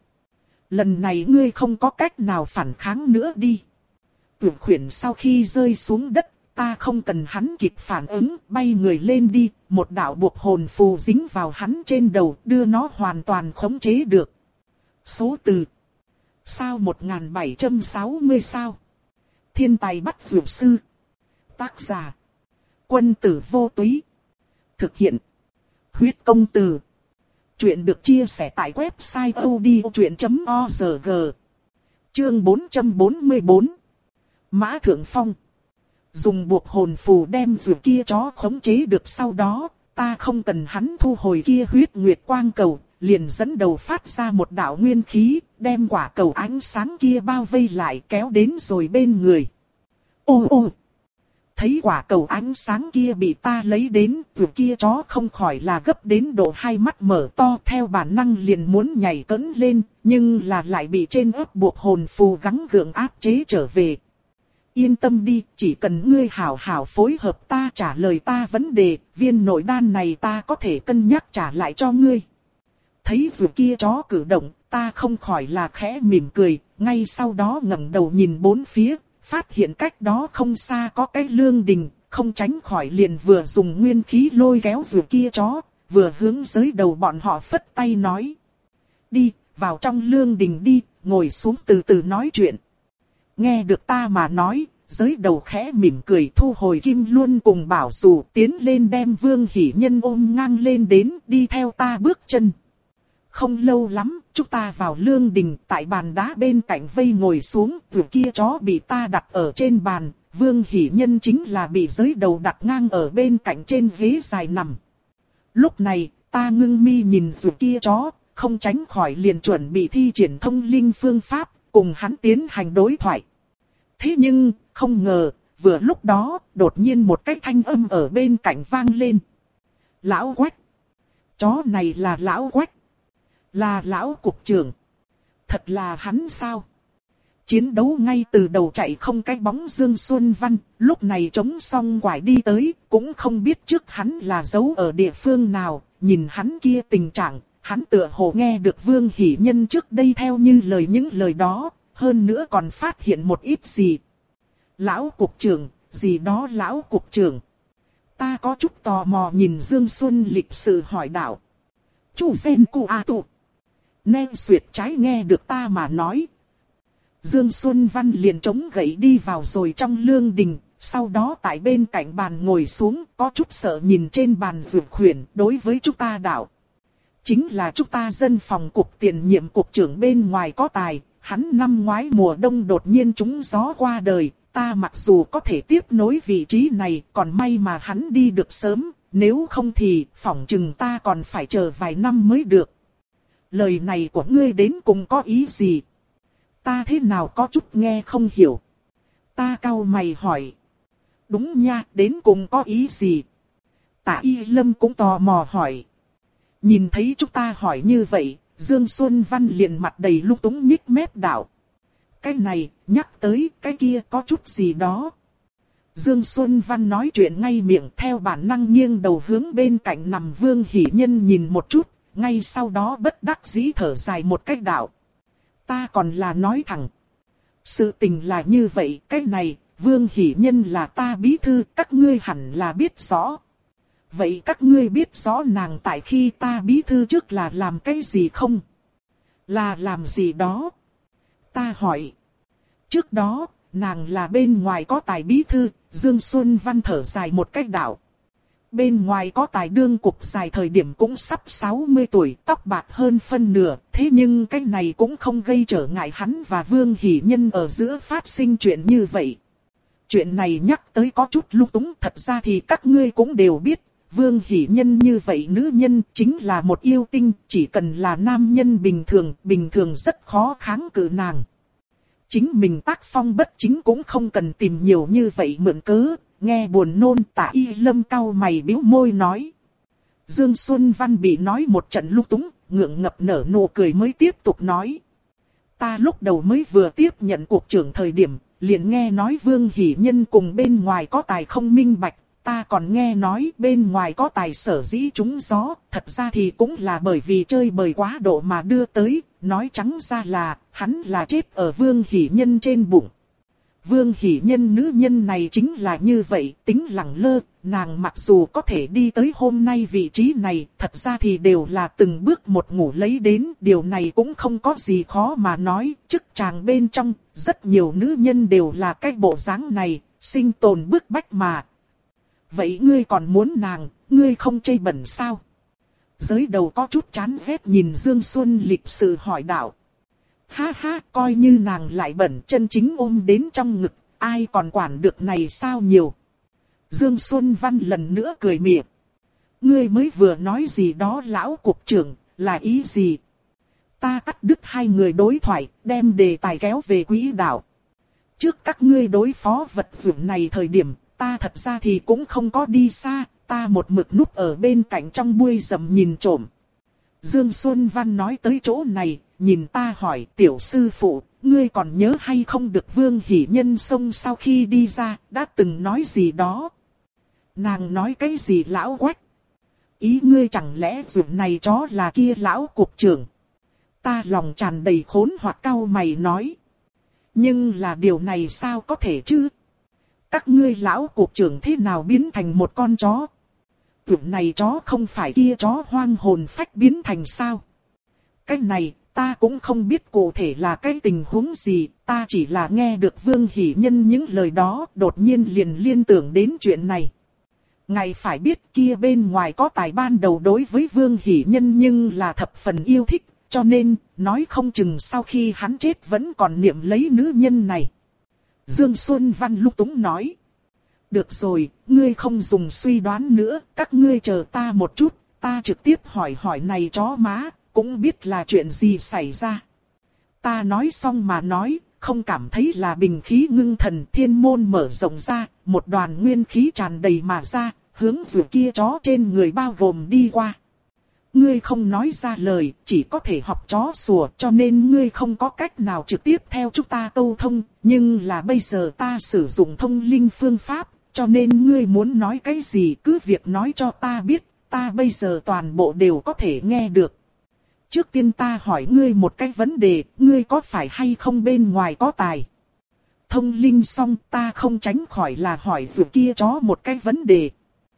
Lần này ngươi không có cách nào phản kháng nữa đi. Tử Khuyển sau khi rơi xuống đất, ta không cần hắn kịp phản ứng, bay người lên đi, một đạo buộc hồn phù dính vào hắn trên đầu, đưa nó hoàn toàn khống chế được. Số từ sao một nghìn bảy trăm sáu mươi sao. Thiên tài bắt dược sư. Tác giả Quân Tử Vô Túy. Thực hiện Huyết Công Từ. Chuyện được chia sẻ tại website odchuyện chấm org. Chương bốn trăm bốn mươi bốn. Mã Thượng Phong. Dùng buộc hồn phù đem dược kia chó khống chế được, sau đó, ta không cần hắn thu hồi kia huyết nguyệt quang cầu, liền dẫn đầu phát ra một đạo nguyên khí, đem quả cầu ánh sáng kia bao vây lại, kéo đến rồi bên người. Ô ô! Thấy quả cầu ánh sáng kia bị ta lấy đến, dược kia chó không khỏi là gấp đến độ hai mắt mở to, theo bản năng liền muốn nhảy cẫng lên, nhưng là lại bị trên ớt buộc hồn phù gắng gượng áp chế trở về. Yên tâm đi, chỉ cần ngươi hảo hảo phối hợp ta trả lời ta vấn đề, viên nội đan này ta có thể cân nhắc trả lại cho ngươi. Thấy dược kia chó cử động, ta không khỏi là khẽ mỉm cười, ngay sau đó ngẩng đầu nhìn bốn phía, phát hiện cách đó không xa có cái lương đình, không tránh khỏi liền vừa dùng nguyên khí lôi kéo dược kia chó, vừa hướng dưới đầu bọn họ phất tay nói. Đi, vào trong lương đình đi, ngồi xuống từ từ nói chuyện. Nghe được ta mà nói, giới đầu khẽ mỉm cười thu hồi kim luân cùng bảo dù, tiến lên đem Vương Hỷ Nhân ôm ngang lên đến, đi theo ta bước chân. Không lâu lắm, chúng ta vào lương đình, tại bàn đá bên cạnh vây ngồi xuống, từ kia chó bị ta đặt ở trên bàn, Vương Hỷ Nhân chính là bị giới đầu đặt ngang ở bên cạnh trên ghế dài nằm. Lúc này, ta ngưng mi nhìn từ kia chó, không tránh khỏi liền chuẩn bị thi triển thông linh phương pháp, cùng hắn tiến hành đối thoại. Thế nhưng, không ngờ, vừa lúc đó, đột nhiên một cái thanh âm ở bên cạnh vang lên. Lão Quách! Chó này là Lão Quách! Là Lão Cục trưởng! Thật là hắn sao? Chiến đấu ngay từ đầu chạy không cái bóng Dương Xuân Văn, lúc này chống xong quải đi tới, cũng không biết trước hắn là giấu ở địa phương nào, nhìn hắn kia tình trạng, hắn tựa hồ nghe được Vương Hỷ Nhân trước đây theo như lời những lời đó. Hơn nữa còn phát hiện một ít gì. Lão Cục trưởng, gì đó Lão Cục trưởng. Ta có chút tò mò nhìn Dương Xuân lịch sự hỏi đạo. Chủ sen cụ à tụ. Nem xuyệt trái nghe được ta mà nói. Dương Xuân Văn liền chống gậy đi vào rồi trong lương đình. Sau đó tại bên cạnh bàn ngồi xuống, có chút sợ nhìn trên bàn Dược Khuyển đối với chúng ta đạo. Chính là chúng ta dân phòng cục tiền nhiệm cục trưởng bên ngoài có tài. Hắn năm ngoái mùa đông đột nhiên trúng gió qua đời, ta mặc dù có thể tiếp nối vị trí này, còn may mà hắn đi được sớm, nếu không thì phỏng chừng ta còn phải chờ vài năm mới được. Lời này của ngươi đến cùng có ý gì? Ta thế nào có chút nghe không hiểu. Ta cau mày hỏi. Đúng nha, đến cùng có ý gì? Tạ Y Lâm cũng tò mò hỏi. Nhìn thấy chúng ta hỏi như vậy, Dương Xuân Văn liền mặt đầy lung túng nhích mép đạo. Cái này, nhắc tới cái kia có chút gì đó. Dương Xuân Văn nói chuyện ngay miệng theo bản năng nghiêng đầu hướng bên cạnh nằm Vương Hỷ Nhân nhìn một chút, ngay sau đó bất đắc dĩ thở dài một cách đạo. Ta còn là nói thẳng. Sự tình là như vậy, cái này, Vương Hỷ Nhân là ta bí thư, các ngươi hẳn là biết rõ. Vậy các ngươi biết rõ nàng tại khi ta bí thư trước là làm cái gì không? Là làm gì đó? Ta hỏi. Trước đó, nàng là bên ngoài có tài bí thư, Dương Xuân Văn thở dài một cách đạo. Bên ngoài có tài đương cục dài thời điểm cũng sắp sáu mươi tuổi, tóc bạc hơn phân nửa, thế nhưng cái này cũng không gây trở ngại hắn và Vương Hỷ Nhân ở giữa phát sinh chuyện như vậy. Chuyện này nhắc tới có chút lung túng, thật ra thì các ngươi cũng đều biết, Vương Hỷ Nhân như vậy nữ nhân chính là một yêu tinh, chỉ cần là nam nhân bình thường, bình thường rất khó kháng cự nàng. Chính mình tác phong bất chính cũng không cần tìm nhiều như vậy mượn cớ, nghe buồn nôn. Tạ Y Lâm cau mày bĩu môi nói. Dương Xuân Văn bị nói một trận lung túng, ngượng ngập nở nụ cười mới tiếp tục nói. Ta lúc đầu mới vừa tiếp nhận cuộc trưởng thời điểm, liền nghe nói Vương Hỷ Nhân cùng bên ngoài có tài không minh bạch. Ta còn nghe nói bên ngoài có tài sở dĩ trúng gió, thật ra thì cũng là bởi vì chơi bời quá độ mà đưa tới, nói trắng ra là, hắn là chết ở Vương Hỷ Nhân trên bụng. Vương Hỷ Nhân nữ nhân này chính là như vậy, tính lẳng lơ, nàng mặc dù có thể đi tới hôm nay vị trí này, thật ra thì đều là từng bước một ngủ lấy đến, điều này cũng không có gì khó mà nói, chức chàng bên trong, rất nhiều nữ nhân đều là cái bộ dáng này, sinh tồn bức bách mà. Vậy ngươi còn muốn nàng, ngươi không chê bẩn sao? Giới đầu có chút chán ghét nhìn Dương Xuân lịch sự hỏi đạo. Ha ha, coi như nàng lại bẩn chân chính ôm đến trong ngực, ai còn quản được này sao nhiều. Dương Xuân Văn lần nữa cười mỉa. Ngươi mới vừa nói gì đó lão cục trưởng, là ý gì? Ta cắt đứt hai người đối thoại, đem đề tài kéo về quỹ đạo. Trước các ngươi đối phó vật dụng này thời điểm, ta thật ra thì cũng không có đi xa, ta một mực núp ở bên cạnh trong bụi rậm nhìn trộm. Dương Xuân Văn nói tới chỗ này, nhìn ta hỏi tiểu sư phụ, ngươi còn nhớ hay không được Vương Hỷ Nhân xông sau khi đi ra, đã từng nói gì đó. Nàng nói cái gì lão quách? Ý ngươi chẳng lẽ dụng này chó là kia lão cục trưởng? Ta lòng tràn đầy khốn hoặc cau mày nói. Nhưng là điều này sao có thể chứ? Các ngươi lão cục trưởng thế nào biến thành một con chó? Dụng này chó không phải kia chó hoang hồn phách biến thành sao? Cái này, ta cũng không biết cụ thể là cái tình huống gì, ta chỉ là nghe được Vương Hỷ Nhân những lời đó, đột nhiên liền liên tưởng đến chuyện này. Ngài phải biết kia bên ngoài có tài ban đầu đối với Vương Hỷ Nhân nhưng là thập phần yêu thích, cho nên, nói không chừng sau khi hắn chết vẫn còn niệm lấy nữ nhân này. Dương Xuân Văn lúc túng nói. Được rồi, ngươi không dùng suy đoán nữa, các ngươi chờ ta một chút, ta trực tiếp hỏi hỏi này chó má, cũng biết là chuyện gì xảy ra. Ta nói xong mà nói, không cảm thấy là bình khí ngưng thần, thiên môn mở rộng ra, một đoàn nguyên khí tràn đầy mà ra, hướng vừa kia chó trên người bao gồm đi qua. Ngươi không nói ra lời, chỉ có thể học chó sủa, cho nên ngươi không có cách nào trực tiếp theo chúng ta câu thông, nhưng là bây giờ ta sử dụng thông linh phương pháp, cho nên ngươi muốn nói cái gì cứ việc nói cho ta biết, ta bây giờ toàn bộ đều có thể nghe được. Trước tiên ta hỏi ngươi một cái vấn đề, ngươi có phải hay không bên ngoài có tài? Thông linh xong ta không tránh khỏi là hỏi dù kia chó một cái vấn đề.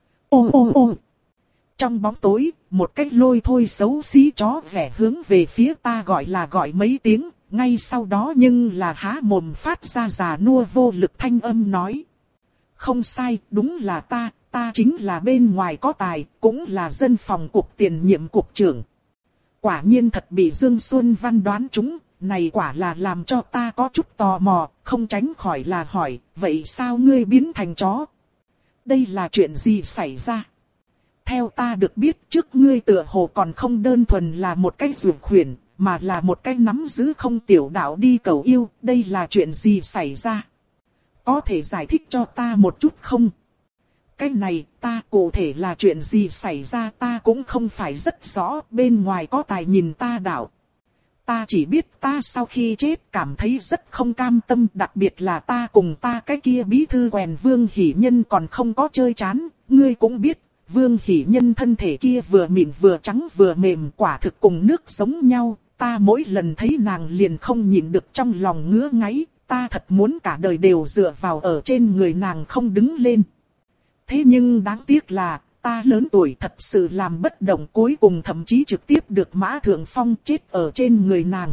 Ô ô ô! Trong bóng tối, một cái lôi thôi xấu xí chó vẻ hướng về phía ta gọi là gọi mấy tiếng, ngay sau đó nhưng là há mồm phát ra già nua vô lực thanh âm nói. Không sai, đúng là ta, ta chính là bên ngoài có tài, cũng là dân phòng cục tiền nhiệm cục trưởng. Quả nhiên thật bị Dương Xuân Văn đoán trúng, này quả là làm cho ta có chút tò mò, không tránh khỏi là hỏi, vậy sao ngươi biến thành chó? Đây là chuyện gì xảy ra? Theo ta được biết trước ngươi tựa hồ còn không đơn thuần là một cái dược khuyển, mà là một cái nắm giữ không tiểu đạo đi cầu yêu, đây là chuyện gì xảy ra? Có thể giải thích cho ta một chút không? Cái này ta cụ thể là chuyện gì xảy ra ta cũng không phải rất rõ, bên ngoài có tài nhìn ta đảo. Ta chỉ biết ta sau khi chết cảm thấy rất không cam tâm, đặc biệt là ta cùng ta cái kia bí thư quèn Vương Hỷ Nhân còn không có chơi chán, ngươi cũng biết, Vương Hỷ Nhân thân thể kia vừa mịn vừa trắng vừa mềm, quả thực cùng nước giống nhau, ta mỗi lần thấy nàng liền không nhịn được trong lòng ngứa ngáy, ta thật muốn cả đời đều dựa vào ở trên người nàng không đứng lên. Thế nhưng đáng tiếc là, ta lớn tuổi thật sự làm bất động, cuối cùng thậm chí trực tiếp được Mã Thượng Phong chết ở trên người nàng.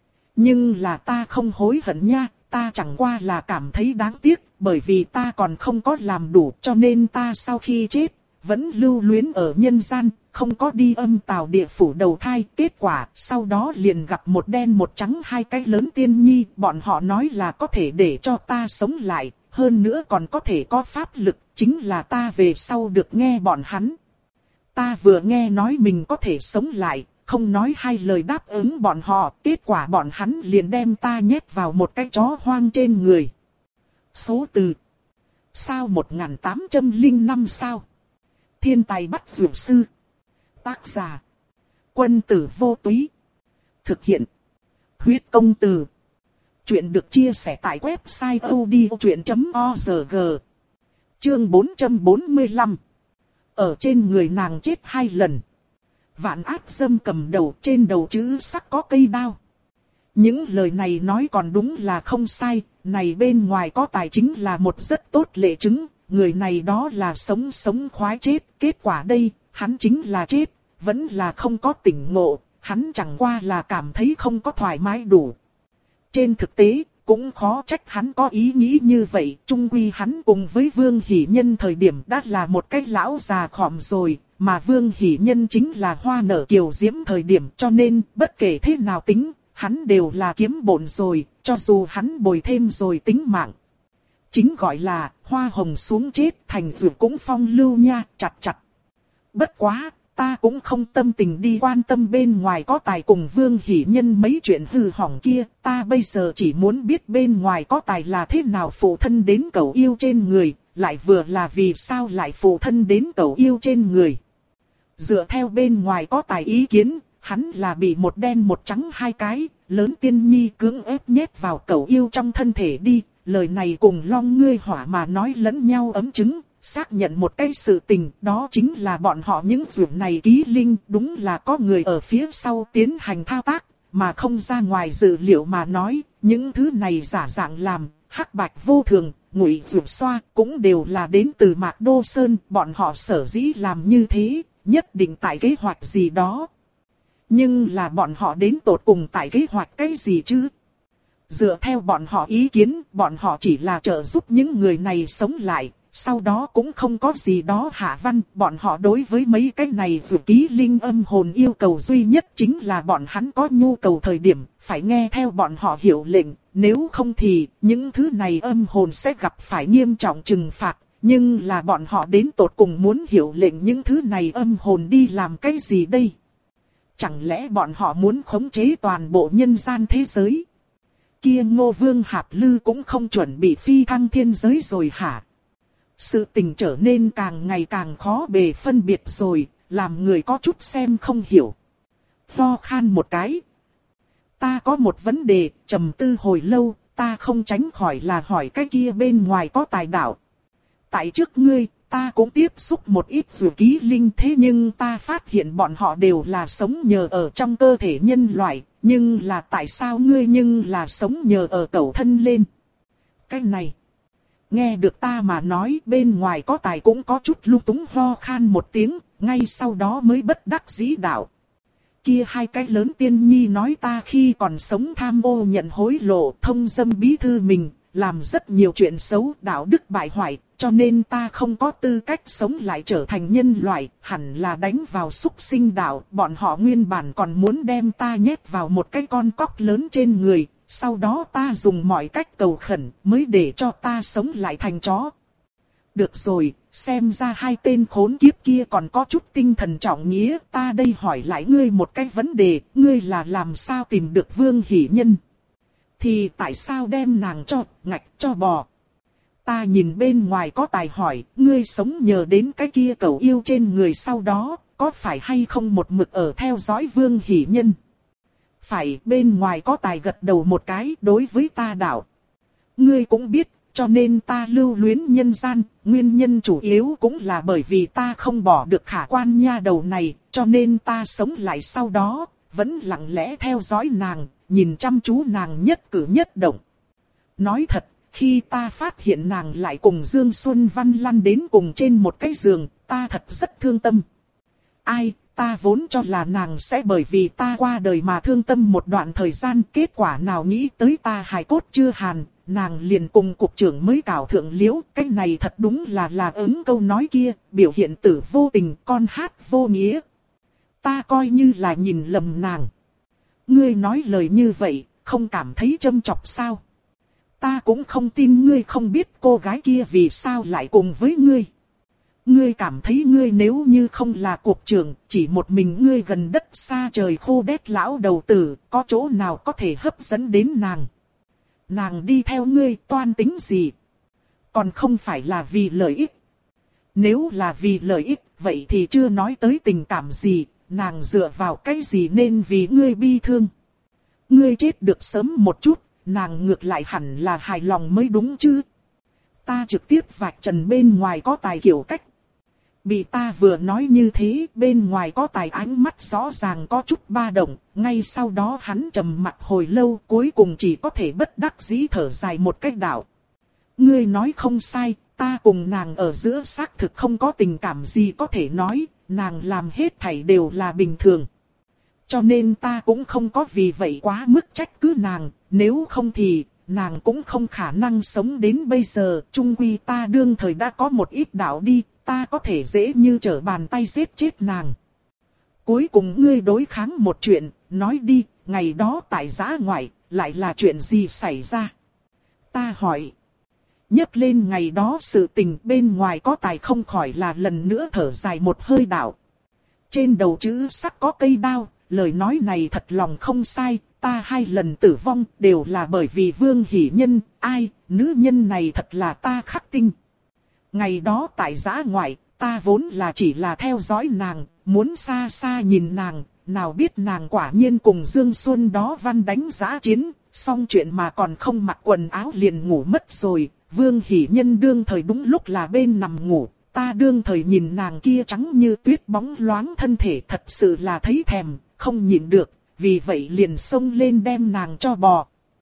Nhưng là ta không hối hận nha, ta chẳng qua là cảm thấy đáng tiếc, bởi vì ta còn không có làm đủ, cho nên ta sau khi chết, vẫn lưu luyến ở nhân gian, không có đi âm tào địa phủ đầu thai. Kết quả, sau đó liền gặp một đen một trắng hai cái lớn tiên nhi, bọn họ nói là có thể để cho ta sống lại, hơn nữa còn có thể có pháp lực, chính là ta về sau được nghe bọn hắn. Ta vừa nghe nói mình có thể sống lại, không nói hai lời đáp ứng bọn họ, kết quả bọn hắn liền đem ta nhét vào một cái chó hoang trên người. Số từ sao một nghìn tám trăm lẻ năm sao. Thiên tài bắt dược sư. Tác giả Quân Tử Vô Túy. Thực hiện Huyết Công Từ. Chuyện được chia sẻ tại website odchuyện chấm org. Chương bốn trăm bốn mươi lăm. Ở trên người nàng chết hai lần. Vạn ác dâm cầm đầu, trên đầu chữ sắc có cây đao. Những lời này nói còn đúng là không sai, này bên ngoài có tài chính là một rất tốt lệ chứng, người này đó là sống sống khoái chết, kết quả đây, hắn chính là chết, vẫn là không có tỉnh ngộ, hắn chẳng qua là cảm thấy không có thoải mái đủ. Trên thực tế, cũng khó trách hắn có ý nghĩ như vậy, chung quy hắn cùng với Vương Hỷ Nhân thời điểm đã là một cái lão già khòm rồi, mà Vương Hỷ Nhân chính là hoa nở kiều diễm thời điểm, cho nên bất kể thế nào tính, hắn đều là kiếm bộn rồi, cho dù hắn bồi thêm rồi tính mạng. Chính gọi là hoa hồng xuống chết thành vượt cũng phong lưu nha, chặt chặt. Bất quá, ta cũng không tâm tình đi quan tâm bên ngoài có tài cùng Vương Hỷ Nhân mấy chuyện hư hỏng kia, ta bây giờ chỉ muốn biết bên ngoài có tài là thế nào phụ thân đến cẩu yêu trên người, lại vừa là vì sao lại phụ thân đến cẩu yêu trên người. Dựa theo bên ngoài có tài ý kiến, hắn là bị một đen một trắng hai cái, lớn tiên nhi cưỡng ép nhét vào cẩu yêu trong thân thể đi, lời này cùng long ngươi hỏa mà nói lẫn nhau ấm chứng. Xác nhận một cái sự tình, đó chính là bọn họ những dưỡng này ký linh, đúng là có người ở phía sau tiến hành thao tác, mà không ra ngoài dự liệu mà nói, những thứ này giả dạng làm, hắc bạch vô thường, ngụy dưỡng xoa, cũng đều là đến từ Mạc Đô Sơn, bọn họ sở dĩ làm như thế, nhất định tại kế hoạch gì đó. Nhưng là bọn họ đến tột cùng tại kế hoạch cái gì chứ? Dựa theo bọn họ ý kiến, bọn họ chỉ là trợ giúp những người này sống lại. Sau đó cũng không có gì đó hạ văn, bọn họ đối với mấy cái này dù ký linh âm hồn yêu cầu duy nhất chính là bọn hắn có nhu cầu thời điểm, phải nghe theo bọn họ hiệu lệnh, nếu không thì những thứ này âm hồn sẽ gặp phải nghiêm trọng trừng phạt, nhưng là bọn họ đến tột cùng muốn hiệu lệnh những thứ này âm hồn đi làm cái gì đây? Chẳng lẽ bọn họ muốn khống chế toàn bộ nhân gian thế giới? Kia Ngô Vương Hạp Lư cũng không chuẩn bị phi thăng thiên giới rồi hả? Sự tình trở nên càng ngày càng khó bề phân biệt rồi, làm người có chút xem không hiểu. Lo khan một cái. Ta có một vấn đề, trầm tư hồi lâu, ta không tránh khỏi là hỏi cái kia bên ngoài có tài đạo. Tại trước ngươi, ta cũng tiếp xúc một ít dù ký linh thế nhưng ta phát hiện bọn họ đều là sống nhờ ở trong cơ thể nhân loại, nhưng là tại sao ngươi nhưng là sống nhờ ở cẩu thân lên? Cái này. Nghe được ta mà nói bên ngoài có tài cũng có chút lung túng ho khan một tiếng, ngay sau đó mới bất đắc dĩ đạo. Kia hai cái lớn tiên nhi nói ta khi còn sống tham ô nhận hối lộ, thông dâm bí thư mình, làm rất nhiều chuyện xấu, đạo đức bại hoại, cho nên ta không có tư cách sống lại trở thành nhân loại, hẳn là đánh vào súc sinh đạo, bọn họ nguyên bản còn muốn đem ta nhét vào một cái con cóc lớn trên người. Sau đó ta dùng mọi cách cầu khẩn mới để cho ta sống lại thành chó. Được rồi, xem ra hai tên khốn kiếp kia còn có chút tinh thần trọng nghĩa. Ta đây hỏi lại ngươi một cái vấn đề, ngươi là làm sao tìm được Vương Hỷ Nhân? Thì tại sao đem nàng cho, ngạch cho bò? Ta nhìn bên ngoài có tài hỏi, ngươi sống nhờ đến cái kia cẩu yêu trên người sau đó, có phải hay không một mực ở theo dõi Vương Hỷ Nhân? Phải, bên ngoài có tài gật đầu một cái, đối với ta đạo. Ngươi cũng biết, cho nên ta lưu luyến nhân gian, nguyên nhân chủ yếu cũng là bởi vì ta không bỏ được Khả Quan nha đầu này, cho nên ta sống lại sau đó, vẫn lặng lẽ theo dõi nàng, nhìn chăm chú nàng nhất cử nhất động. Nói thật, khi ta phát hiện nàng lại cùng Dương Xuân Văn lăn đến cùng trên một cái giường, ta thật rất thương tâm. Ai, ta vốn cho là nàng sẽ bởi vì ta qua đời mà thương tâm một đoạn thời gian, kết quả nào nghĩ tới ta hài cốt chưa hàn, nàng liền cùng cục trưởng mới cào thượng liễu, cái này thật đúng là là ứng câu nói kia, biểu hiện tử vô tình, con hát vô nghĩa. Ta coi như là nhìn lầm nàng. Ngươi nói lời như vậy, không cảm thấy châm chọc sao? Ta cũng không tin ngươi không biết cô gái kia vì sao lại cùng với ngươi. Ngươi cảm thấy ngươi nếu như không là cục trưởng, chỉ một mình ngươi gần đất xa trời khô đét lão đầu tử, có chỗ nào có thể hấp dẫn đến nàng. Nàng đi theo ngươi toan tính gì? Còn không phải là vì lợi ích. Nếu là vì lợi ích, vậy thì chưa nói tới tình cảm gì, nàng dựa vào cái gì nên vì ngươi bi thương. Ngươi chết được sớm một chút, nàng ngược lại hẳn là hài lòng mới đúng chứ. Ta trực tiếp vạch trần bên ngoài có tài kiểu cách. Bị ta vừa nói như thế, bên ngoài có tài ánh mắt rõ ràng có chút ba động, ngay sau đó hắn trầm mặt hồi lâu, cuối cùng chỉ có thể bất đắc dĩ thở dài một cách đạo. Ngươi nói không sai, ta cùng nàng ở giữa xác thực không có tình cảm gì có thể nói, nàng làm hết thảy đều là bình thường. Cho nên ta cũng không có vì vậy quá mức trách cứ nàng, nếu không thì, nàng cũng không khả năng sống đến bây giờ, chung quy ta đương thời đã có một ít đạo đi, ta có thể dễ như trở bàn tay giết chết nàng. Cuối cùng ngươi đối kháng một chuyện, nói đi, ngày đó tại giã ngoại, lại là chuyện gì xảy ra? Ta hỏi. Nhắc lên ngày đó sự tình bên ngoài có tài không khỏi là lần nữa thở dài một hơi đạo. Trên đầu chữ sắc có cây đao, lời nói này thật lòng không sai, ta hai lần tử vong đều là bởi vì Vương Hỷ Nhân, ai, nữ nhân này thật là ta khắc tinh. Ngày đó tại giã ngoại, ta vốn là chỉ là theo dõi nàng, muốn xa xa nhìn nàng, nào biết nàng quả nhiên cùng Dương Xuân đó văn đánh giã chiến, xong chuyện mà còn không mặc quần áo liền ngủ mất rồi. Vương Hỷ Nhân đương thời đúng lúc là bên nằm ngủ, ta đương thời nhìn nàng kia trắng như tuyết bóng loáng thân thể thật sự là thấy thèm, không nhịn được, vì vậy liền xông lên đem nàng cho bò.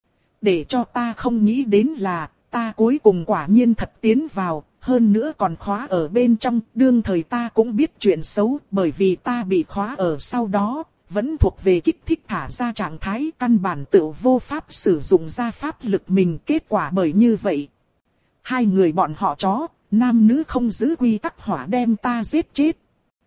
Để cho ta không nghĩ đến là, ta cuối cùng quả nhiên thật tiến vào, hơn nữa còn khóa ở bên trong, đương thời ta cũng biết chuyện xấu, bởi vì ta bị khóa ở sau đó, vẫn thuộc về kích thích thả ra trạng thái căn bản tự vô pháp sử dụng ra pháp lực mình, kết quả bởi như vậy. Hai người bọn họ chó, nam nữ không giữ quy tắc hỏa đem ta giết chết.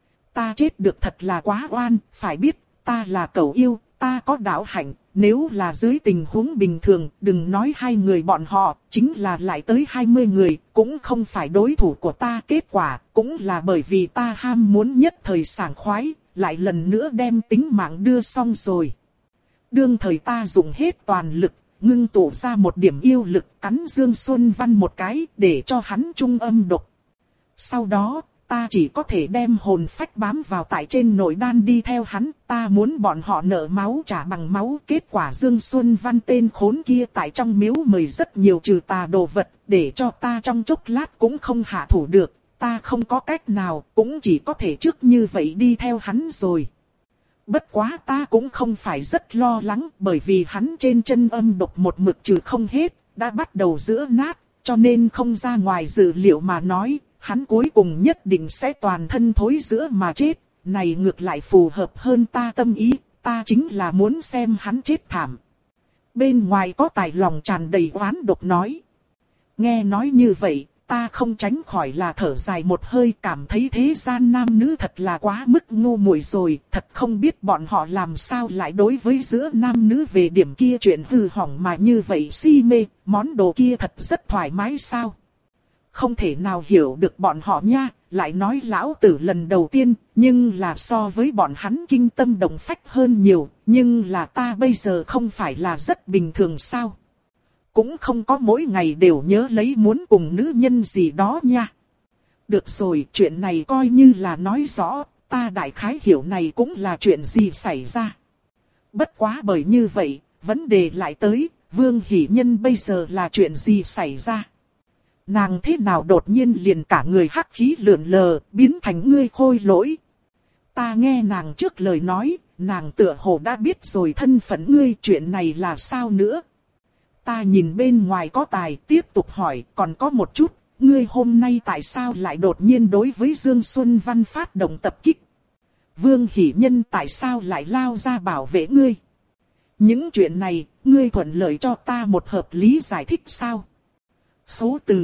Ta chết được thật là quá oan, phải biết, ta là cẩu yêu, ta có đạo hạnh, nếu là dưới tình huống bình thường, đừng nói hai người bọn họ, chính là lại tới hai mươi người, cũng không phải đối thủ của ta. Kết quả, cũng là bởi vì ta ham muốn nhất thời sảng khoái, lại lần nữa đem tính mạng đưa xong rồi. Đương thời ta dùng hết toàn lực, ngưng tụ ra một điểm yêu lực cắn Dương Xuân Văn một cái để cho hắn trung âm độc. Sau đó, ta chỉ có thể đem hồn phách bám vào tại trên nội đan đi theo hắn, ta muốn bọn họ nợ máu trả bằng máu. Kết quả Dương Xuân Văn tên khốn kia tại trong miếu mời rất nhiều trừ tà đồ vật, để cho ta trong chốc lát cũng không hạ thủ được, ta không có cách nào, cũng chỉ có thể trước như vậy đi theo hắn rồi. Bất quá ta cũng không phải rất lo lắng, bởi vì hắn trên chân âm độc một mực trừ không hết, đã bắt đầu giữa nát, cho nên không ra ngoài dự liệu mà nói, hắn cuối cùng nhất định sẽ toàn thân thối giữa mà chết. Này ngược lại phù hợp hơn ta tâm ý, ta chính là muốn xem hắn chết thảm. Bên ngoài có tài lòng tràn đầy oán độc nói. Nghe nói như vậy, ta không tránh khỏi là thở dài một hơi, cảm thấy thế gian nam nữ thật là quá mức ngu muội rồi, thật không biết bọn họ làm sao lại đối với giữa nam nữ về điểm kia chuyện hư hỏng mà như vậy si mê, món đồ kia thật rất thoải mái sao. Không thể nào hiểu được bọn họ nha, lại nói lão tử lần đầu tiên, nhưng là so với bọn hắn kinh tâm động phách hơn nhiều, nhưng là ta bây giờ không phải là rất bình thường sao. cũng không có mỗi ngày đều nhớ lấy muốn cùng nữ nhân gì đó nha. Được rồi, chuyện này coi như là nói rõ, ta đại khái hiểu này cũng là chuyện gì xảy ra. Bất quá bởi như vậy, vấn đề lại tới, Vương Hỷ Nhân bây giờ là chuyện gì xảy ra? Nàng thế nào đột nhiên liền cả người hắc khí lượn lờ, biến thành ngươi khôi lỗi? Ta nghe nàng trước lời nói, nàng tựa hồ đã biết rồi thân phận ngươi, chuyện này là sao nữa? Ta nhìn bên ngoài có tài, tiếp tục hỏi, còn có một chút, ngươi hôm nay tại sao lại đột nhiên đối với Dương Xuân Văn phát động tập kích? Vương Hỷ Nhân tại sao lại lao ra bảo vệ ngươi? Những chuyện này, ngươi thuận lợi cho ta một hợp lý giải thích sao? Số từ.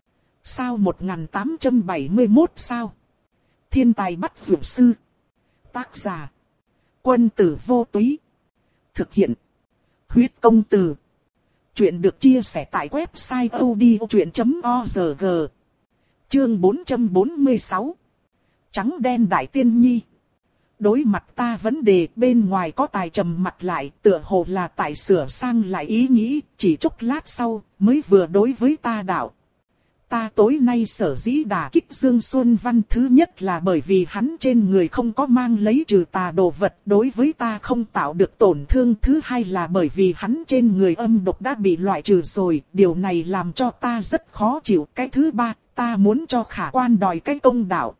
Sao một nghìn tám trăm bảy mươi mốt sao? Thiên tài bắt dược sư. Tác giả. Quân tử vô túy. Thực hiện. Huyết công từ. Chuyện được chia sẻ tại website odchuyện chấm org. Chương bốn trăm bốn mươi sáu. Trắng đen đại tiên nhi. Đối mặt ta vấn đề bên ngoài có tài trầm mặt lại, tựa hồ là tại sửa sang lại ý nghĩ, chỉ chốc lát sau, mới vừa đối với ta đạo. Ta tối nay sở dĩ đả kích Dương Xuân Văn, thứ nhất là bởi vì hắn trên người không có mang lấy trừ tà đồ vật, đối với ta không tạo được tổn thương. Thứ hai là bởi vì hắn trên người âm độc đã bị loại trừ rồi, điều này làm cho ta rất khó chịu. Cái thứ ba, ta muốn cho Khả Quan đòi cái công đạo.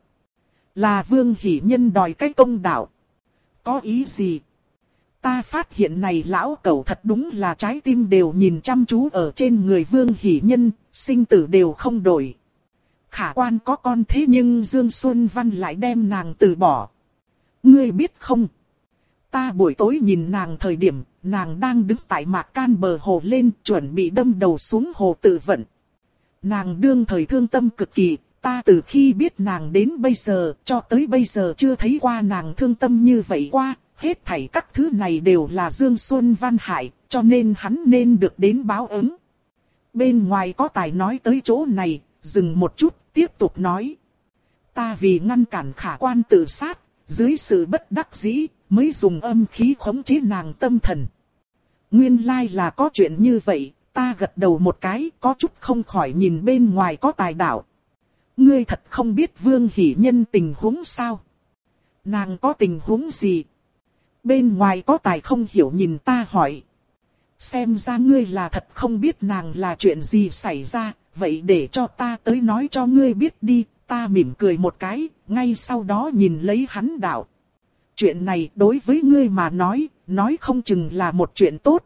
Là Vương Hỷ Nhân đòi cái công đạo. Có ý gì? Ta phát hiện này lão cẩu thật đúng là trái tim đều nhìn chăm chú ở trên người Vương Hỷ Nhân, sinh tử đều không đổi. Khả Quan có con thế nhưng Dương Xuân Văn lại đem nàng từ bỏ. Ngươi biết không? Ta buổi tối nhìn nàng thời điểm, nàng đang đứng tại mạc can bờ hồ lên chuẩn bị đâm đầu xuống hồ tự vận. Nàng đương thời thương tâm cực kỳ. Ta từ khi biết nàng đến bây giờ, cho tới bây giờ chưa thấy qua nàng thương tâm như vậy qua, hết thảy các thứ này đều là Dương Xuân Văn hại, cho nên hắn nên được đến báo ứng. Bên ngoài có tài nói tới chỗ này, dừng một chút, tiếp tục nói. Ta vì ngăn cản Khả Quan tự sát, dưới sự bất đắc dĩ, mới dùng âm khí khống chế nàng tâm thần. Nguyên lai là có chuyện như vậy, ta gật đầu một cái, có chút không khỏi nhìn bên ngoài có tài đạo. Ngươi thật không biết Vương Hỷ Nhân tình huống sao? Nàng có tình huống gì? Bên ngoài có tài không hiểu nhìn ta hỏi. Xem ra ngươi là thật không biết nàng là chuyện gì xảy ra, vậy để cho ta tới nói cho ngươi biết đi. Ta mỉm cười một cái, ngay sau đó nhìn lấy hắn đạo. Chuyện này đối với ngươi mà nói, nói không chừng là một chuyện tốt.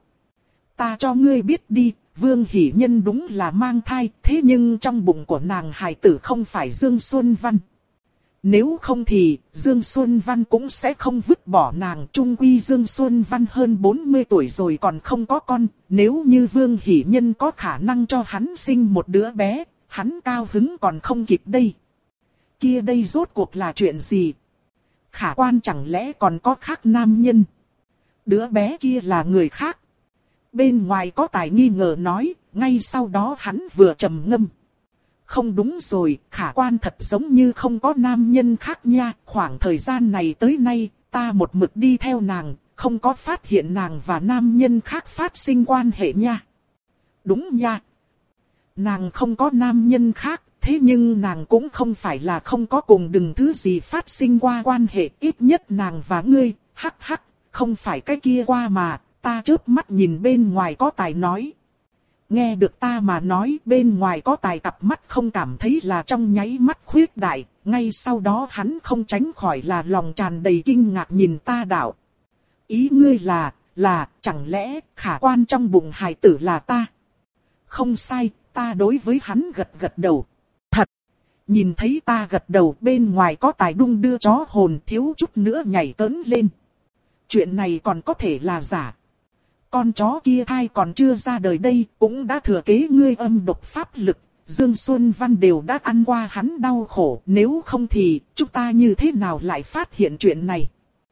Ta cho ngươi biết đi. Vương Hỷ Nhân đúng là mang thai, thế nhưng trong bụng của nàng hài tử không phải Dương Xuân Văn. Nếu không thì, Dương Xuân Văn cũng sẽ không vứt bỏ nàng. Trung quy Dương Xuân Văn hơn bốn mươi tuổi rồi còn không có con, nếu như Vương Hỷ Nhân có khả năng cho hắn sinh một đứa bé, hắn cao hứng còn không kịp đây. Kia đây rốt cuộc là chuyện gì? Khả Quan chẳng lẽ còn có khác nam nhân? Đứa bé kia là người khác. Bên ngoài có tài nghi ngờ nói, ngay sau đó hắn vừa trầm ngâm. Không đúng rồi, Khả Quan thật giống như không có nam nhân khác nha. Khoảng thời gian này tới nay, ta một mực đi theo nàng, không có phát hiện nàng và nam nhân khác phát sinh quan hệ nha. Đúng nha. Nàng không có nam nhân khác, thế nhưng nàng cũng không phải là không có cùng đừng thứ gì phát sinh qua quan hệ. Ít nhất nàng và ngươi, hắc hắc, không phải cái kia qua mà. Ta chớp mắt nhìn bên ngoài có tài nói. Nghe được ta mà nói, bên ngoài có tài cặp mắt không cảm thấy là trong nháy mắt khuyết đại. Ngay sau đó hắn không tránh khỏi là lòng tràn đầy kinh ngạc nhìn ta đạo. Ý ngươi là, là, chẳng lẽ Khả Quan trong bụng hài tử là ta? Không sai, ta đối với hắn gật gật đầu. Thật! Nhìn thấy ta gật đầu, bên ngoài có tài đung đưa chó hồn thiếu chút nữa nhảy tớn lên. Chuyện này còn có thể là giả. Con chó kia thai còn chưa ra đời đây, cũng đã thừa kế ngươi âm độc pháp lực. Dương Xuân Văn đều đã ăn qua hắn đau khổ, nếu không thì chúng ta như thế nào lại phát hiện chuyện này?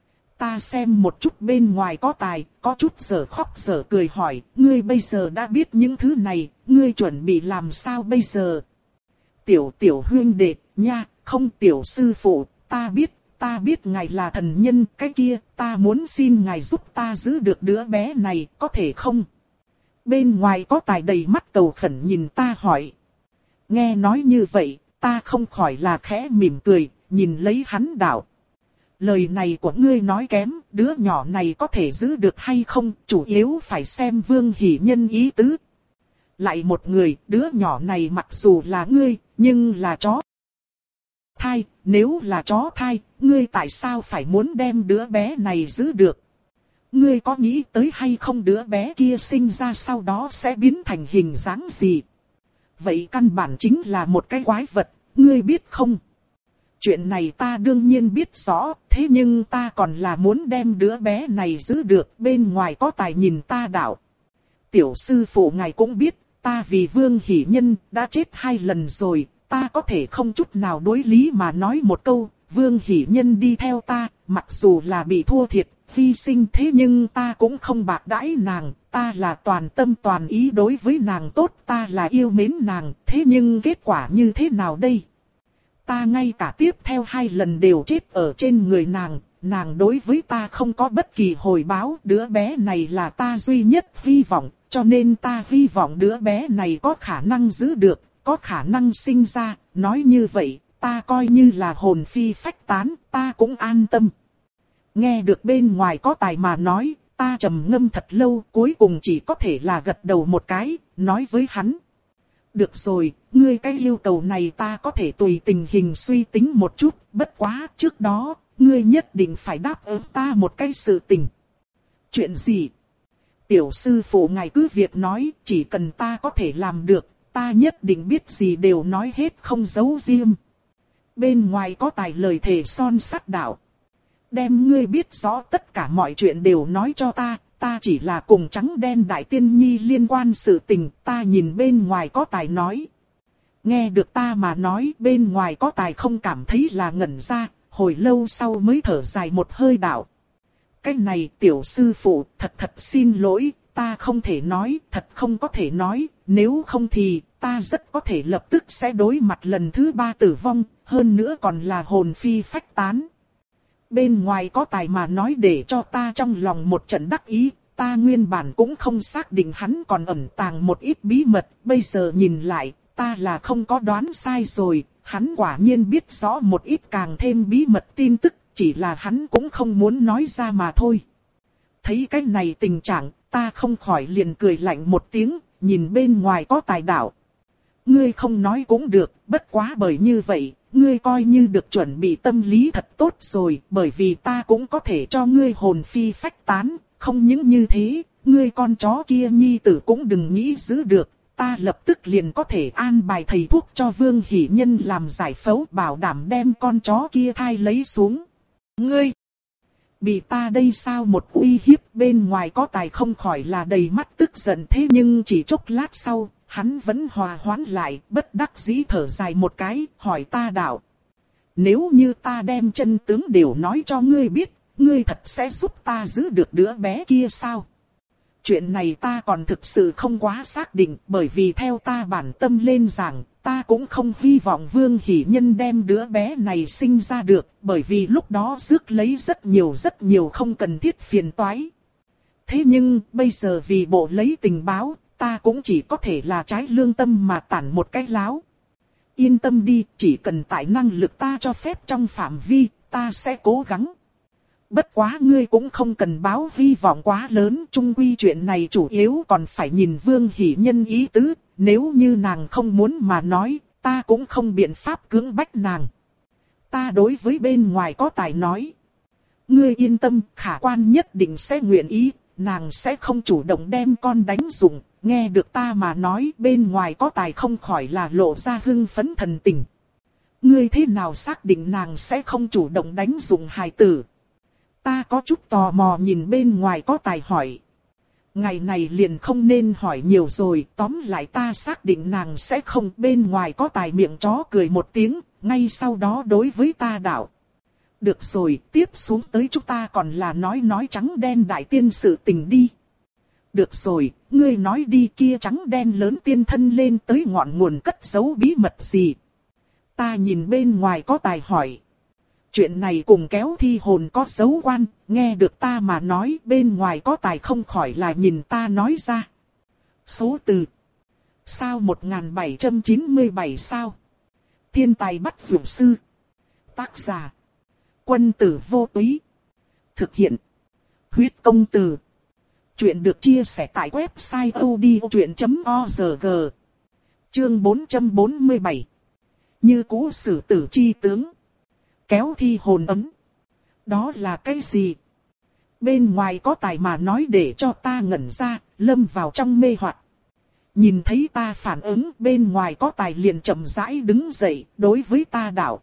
Ta xem một chút bên ngoài có tài, có chút giờ khóc giờ cười hỏi, ngươi bây giờ đã biết những thứ này, ngươi chuẩn bị làm sao bây giờ? Tiểu tiểu huynh đệ, nha, không tiểu sư phụ, ta biết. Ta biết ngài là thần nhân, cái kia, ta muốn xin ngài giúp ta giữ được đứa bé này, có thể không? Bên ngoài có tài đầy mắt cầu khẩn nhìn ta hỏi. Nghe nói như vậy, ta không khỏi là khẽ mỉm cười, nhìn lấy hắn đạo. Lời này của ngươi nói kém, đứa nhỏ này có thể giữ được hay không, chủ yếu phải xem Vương Hỷ Nhân ý tứ. Lại một người, đứa nhỏ này mặc dù là ngươi, nhưng là chó thai, nếu là chó thai, ngươi tại sao phải muốn đem đứa bé này giữ được? Ngươi có nghĩ tới hay không đứa bé kia sinh ra sau đó sẽ biến thành hình dáng gì? Vậy căn bản chính là một cái quái vật, ngươi biết không? Chuyện này ta đương nhiên biết rõ, thế nhưng ta còn là muốn đem đứa bé này giữ được, bên ngoài có tài nhìn ta đạo. Tiểu sư phụ ngài cũng biết, ta vì Vương Hỷ Nhân đã chết hai lần rồi, ta có thể không chút nào đối lý mà nói một câu, Vương Hỷ Nhân đi theo ta, mặc dù là bị thua thiệt, hy sinh thế nhưng ta cũng không bạc đãi nàng, ta là toàn tâm toàn ý đối với nàng tốt, ta là yêu mến nàng, thế nhưng kết quả như thế nào đây? Ta ngay cả tiếp theo hai lần đều chết ở trên người nàng, nàng đối với ta không có bất kỳ hồi báo, đứa bé này là ta duy nhất hy vọng, cho nên ta hy vọng đứa bé này có khả năng giữ được, có khả năng sinh ra, nói như vậy, ta coi như là hồn phi phách tán, ta cũng an tâm. Nghe được bên ngoài có tài mà nói, ta trầm ngâm thật lâu, cuối cùng chỉ có thể là gật đầu một cái, nói với hắn. Được rồi, ngươi cái yêu cầu này ta có thể tùy tình hình suy tính một chút, bất quá trước đó, ngươi nhất định phải đáp ứng ta một cái sự tình. Chuyện gì? Tiểu sư phụ ngài cứ việc nói, chỉ cần ta có thể làm được, ta nhất định biết gì đều nói hết không giấu riêng. Bên ngoài có tài lời thề son sắt đạo. Đem ngươi biết rõ tất cả mọi chuyện đều nói cho ta, ta chỉ là cùng trắng đen đại tiên nhi liên quan sự tình, ta nhìn bên ngoài có tài nói. Nghe được ta mà nói, bên ngoài có tài không cảm thấy là ngẩn ra, hồi lâu sau mới thở dài một hơi đạo. Cái này tiểu sư phụ, thật thật xin lỗi, ta không thể nói, thật không có thể nói, nếu không thì, ta rất có thể lập tức sẽ đối mặt lần thứ ba tử vong, hơn nữa còn là hồn phi phách tán. Bên ngoài có tài mà nói để cho ta trong lòng một trận đắc ý, ta nguyên bản cũng không xác định hắn còn ẩn tàng một ít bí mật, bây giờ nhìn lại, ta là không có đoán sai rồi, hắn quả nhiên biết rõ một ít càng thêm bí mật tin tức, chỉ là hắn cũng không muốn nói ra mà thôi. Thấy cái này tình trạng, ta không khỏi liền cười lạnh một tiếng, nhìn bên ngoài có tài đạo. Ngươi không nói cũng được, bất quá bởi như vậy, ngươi coi như được chuẩn bị tâm lý thật tốt rồi, bởi vì ta cũng có thể cho ngươi hồn phi phách tán, không những như thế, ngươi con chó kia nhi tử cũng đừng nghĩ giữ được, ta lập tức liền có thể an bài thầy thuốc cho Vương Hỷ Nhân làm giải phẫu bảo đảm đem con chó kia thai lấy xuống. Ngươi! Bị ta đây sao một uy hiếp bên ngoài có tài không khỏi là đầy mắt tức giận thế nhưng chỉ chốc lát sau, hắn vẫn hòa hoãn lại, bất đắc dĩ thở dài một cái, hỏi ta đạo. Nếu như ta đem chân tướng đều nói cho ngươi biết, ngươi thật sẽ giúp ta giữ được đứa bé kia sao? Chuyện này ta còn thực sự không quá xác định, bởi vì theo ta bản tâm lên rằng, ta cũng không hy vọng Vương Hỷ Nhân đem đứa bé này sinh ra được, bởi vì lúc đó rước lấy rất nhiều rất nhiều không cần thiết phiền toái. Thế nhưng, bây giờ vì bộ lấy tình báo, ta cũng chỉ có thể là trái lương tâm mà tản một cái láo. Yên tâm đi, chỉ cần tại năng lực ta cho phép trong phạm vi, ta sẽ cố gắng. Bất quá ngươi cũng không cần báo hy vọng quá lớn, chung quy chuyện này chủ yếu còn phải nhìn Vương Hỷ Nhân ý tứ, nếu như nàng không muốn mà nói, ta cũng không biện pháp cưỡng bách nàng. Ta đối với bên ngoài có tài nói. Ngươi yên tâm, khả quan nhất định sẽ nguyện ý, nàng sẽ không chủ động đem con đánh dụng, nghe được ta mà nói bên ngoài có tài không khỏi là lộ ra hưng phấn thần tình. Ngươi thế nào xác định nàng sẽ không chủ động đánh dụng hài tử? Ta có chút tò mò nhìn bên ngoài có tài hỏi. Ngày này liền không nên hỏi nhiều rồi, tóm lại ta xác định nàng sẽ không. Bên ngoài có tài miệng chó cười một tiếng, ngay sau đó đối với ta đạo. Được rồi, tiếp xuống tới chúng ta còn là nói nói trắng đen đại tiên sự tình đi. Được rồi, ngươi nói đi kia trắng đen lớn tiên thân lên tới ngọn nguồn cất giấu bí mật gì. Ta nhìn bên ngoài có tài hỏi. Chuyện này cùng kéo thi hồn có dấu quan, nghe được ta mà nói bên ngoài có tài không khỏi là nhìn ta nói ra. Số từ. Sao một nghìn bảy trăm chín mươi bảy sao. Thiên tài bắt dụ sư. Tác giả. Quân tử vô túy. Thực hiện. Huyết công từ. Chuyện được chia sẻ tại website odchuyện chấm org. Chương bốn trăm bốn mươi bảy. Như cũ sử tử chi tướng. Kéo thi hồn ấm. Đó là cái gì? Bên ngoài có tài mà nói để cho ta ngẩn ra, lâm vào trong mê hoặc. Nhìn thấy ta phản ứng, bên ngoài có tài liền chậm rãi đứng dậy, đối với ta đạo.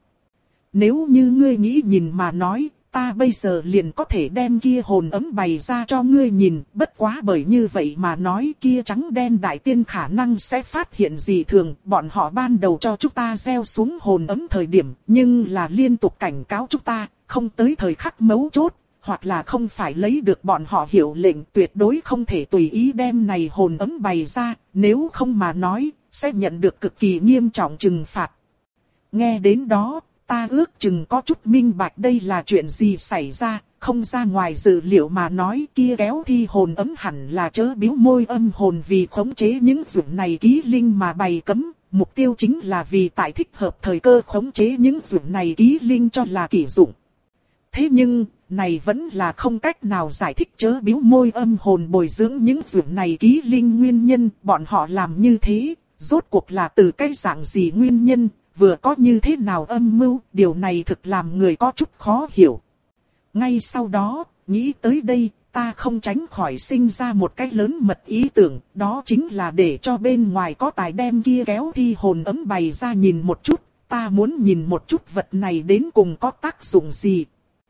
Nếu như ngươi nghĩ nhìn mà nói, ta bây giờ liền có thể đem kia hồn ấm bày ra cho ngươi nhìn, bất quá bởi như vậy mà nói kia trắng đen đại tiên khả năng sẽ phát hiện gì thường, bọn họ ban đầu cho chúng ta gieo xuống hồn ấm thời điểm, nhưng là liên tục cảnh cáo chúng ta, không tới thời khắc mấu chốt, hoặc là không phải lấy được bọn họ hiệu lệnh, tuyệt đối không thể tùy ý đem này hồn ấm bày ra, nếu không mà nói, sẽ nhận được cực kỳ nghiêm trọng trừng phạt. Nghe đến đó, ta ước chừng có chút minh bạch đây là chuyện gì xảy ra, không ra ngoài dự liệu mà nói kia kéo thi hồn ấm hẳn là chớ biếu môi âm hồn vì khống chế những dụng này ký linh mà bày cấm, mục tiêu chính là vì tại thích hợp thời cơ khống chế những dụng này ký linh cho là kỷ dụng. Thế nhưng, này vẫn là không cách nào giải thích chớ biếu môi âm hồn bồi dưỡng những dụng này ký linh nguyên nhân, bọn họ làm như thế, rốt cuộc là từ cái dạng gì nguyên nhân, vừa có như thế nào âm mưu, điều này thực làm người có chút khó hiểu. Ngay sau đó, nghĩ tới đây, ta không tránh khỏi sinh ra một cái lớn mật ý tưởng, đó chính là để cho bên ngoài có tài đem kia kéo thi hồn ấm bày ra nhìn một chút, ta muốn nhìn một chút vật này đến cùng có tác dụng gì.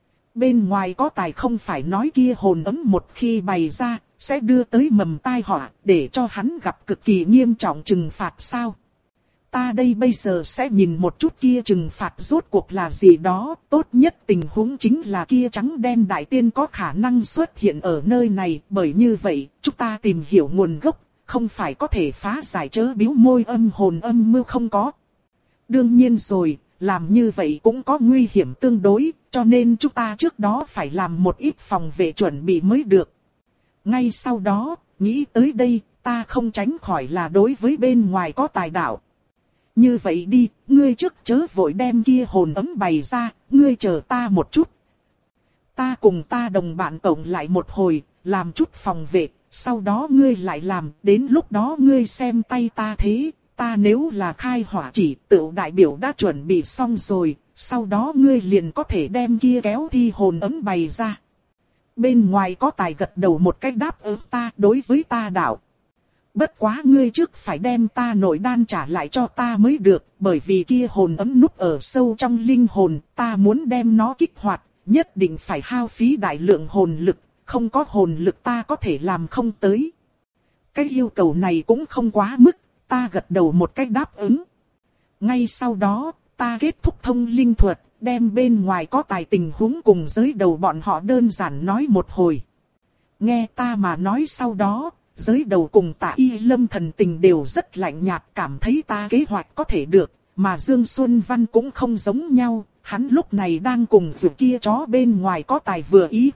Bên ngoài có tài không phải nói kia hồn ấm một khi bày ra, sẽ đưa tới mầm tai họa, để cho hắn gặp cực kỳ nghiêm trọng trừng phạt sao. Ta đây bây giờ sẽ nhìn một chút kia trừng phạt rốt cuộc là gì đó, tốt nhất tình huống chính là kia trắng đen đại tiên có khả năng xuất hiện ở nơi này, bởi như vậy, chúng ta tìm hiểu nguồn gốc, không phải có thể phá giải chớ biếu môi âm hồn âm mưu không có. Đương nhiên rồi, làm như vậy cũng có nguy hiểm tương đối, cho nên chúng ta trước đó phải làm một ít phòng vệ chuẩn bị mới được. Ngay sau đó, nghĩ tới đây, ta không tránh khỏi là đối với bên ngoài có tài đạo. Như vậy đi, ngươi trước chớ vội đem kia hồn ấm bày ra, ngươi chờ ta một chút. Ta cùng ta đồng bạn cộng lại một hồi, làm chút phòng vệ, sau đó ngươi lại làm, đến lúc đó ngươi xem tay ta thế, ta nếu là khai hỏa chỉ tự đại biểu đã chuẩn bị xong rồi, sau đó ngươi liền có thể đem kia kéo thi hồn ấm bày ra. Bên ngoài có tài gật đầu một cách đáp ứng ta đối với ta đạo. Bất quá ngươi trước phải đem ta nội đan trả lại cho ta mới được, bởi vì kia hồn ấm núp ở sâu trong linh hồn, ta muốn đem nó kích hoạt, nhất định phải hao phí đại lượng hồn lực, không có hồn lực ta có thể làm không tới. Cái yêu cầu này cũng không quá mức, ta gật đầu một cách đáp ứng. Ngay sau đó, ta kết thúc thông linh thuật, đem bên ngoài có tài tình huống cùng giới đầu bọn họ đơn giản nói một hồi. Nghe ta mà nói sau đó, giới đầu cùng Tạ Y Lâm thần tình đều rất lạnh nhạt, cảm thấy ta kế hoạch có thể được, mà Dương Xuân Văn cũng không giống nhau, hắn lúc này đang cùng dù kia chó bên ngoài có tài vừa ý.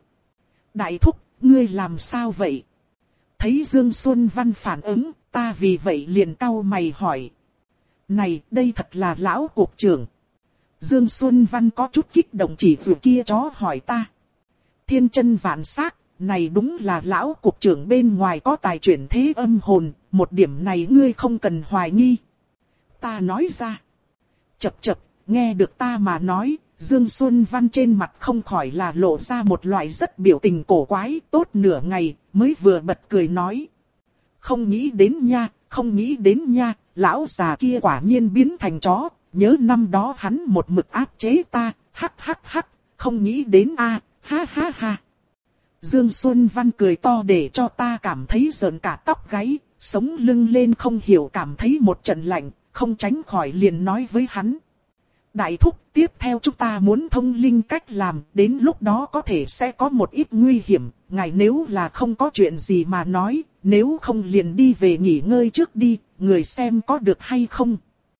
Đại thúc, ngươi làm sao vậy? Thấy Dương Xuân Văn phản ứng, ta vì vậy liền cau mày hỏi. Này, đây thật là lão cục trưởng. Dương Xuân Văn có chút kích động chỉ dù kia chó hỏi ta. Thiên chân vạn sắc. Này đúng là lão cục trưởng bên ngoài có tài chuyển thế âm hồn, một điểm này ngươi không cần hoài nghi. Ta nói ra. Chập chập, nghe được ta mà nói, Dương Xuân Văn trên mặt không khỏi là lộ ra một loại rất biểu tình cổ quái, tốt nửa ngày, mới vừa bật cười nói. Không nghĩ đến nha, không nghĩ đến nha, lão già kia quả nhiên biến thành chó, nhớ năm đó hắn một mực áp chế ta, hắc hắc hắc, không nghĩ đến a, ha ha ha. Dương Xuân Văn cười to để cho ta cảm thấy rợn cả tóc gáy, sống lưng lên không hiểu cảm thấy một trận lạnh, không tránh khỏi liền nói với hắn. Đại thúc, tiếp theo chúng ta muốn thông linh cách làm, đến lúc đó có thể sẽ có một ít nguy hiểm, ngài nếu là không có chuyện gì mà nói, nếu không liền đi về nghỉ ngơi trước đi, người xem có được hay không.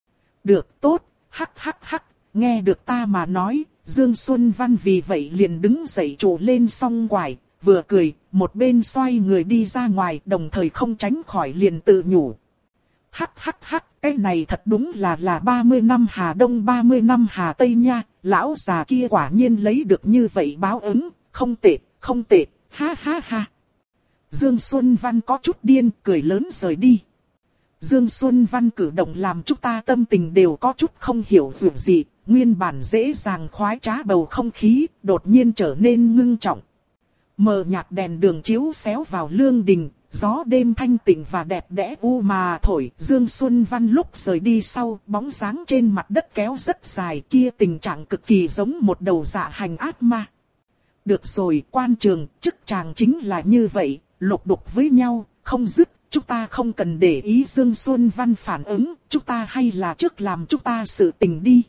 Được, tốt, hắc hắc hắc, nghe được ta mà nói, Dương Xuân Văn vì vậy liền đứng dậy trụ lên song quải. vừa cười, một bên xoay người đi ra ngoài, đồng thời không tránh khỏi liền tự nhủ. Hắc hắc hắc, cái này thật đúng là là ba mươi năm Hà Đông ba mươi năm Hà Tây nha, lão già kia quả nhiên lấy được như vậy báo ứng, không tệ, không tệ, ha ha ha. Dương Xuân Văn có chút điên, cười lớn rời đi. Dương Xuân Văn cử động làm chúng ta tâm tình đều có chút không hiểu việc gì, nguyên bản dễ dàng khoái trá bầu không khí, đột nhiên trở nên ngưng trọng. Mờ nhạt đèn đường chiếu xéo vào lương đình, gió đêm thanh tịnh và đẹp đẽ u mà thổi. Dương Xuân Văn lúc rời đi sau, bóng dáng trên mặt đất kéo rất dài, kia tình trạng cực kỳ giống một đầu dạ hành ác ma. Được rồi, quan trường, chức chàng chính là như vậy, lục đục với nhau, không dứt. Chúng ta không cần để ý Dương Xuân Văn phản ứng, chúng ta hay là trước làm chúng ta sự tình đi.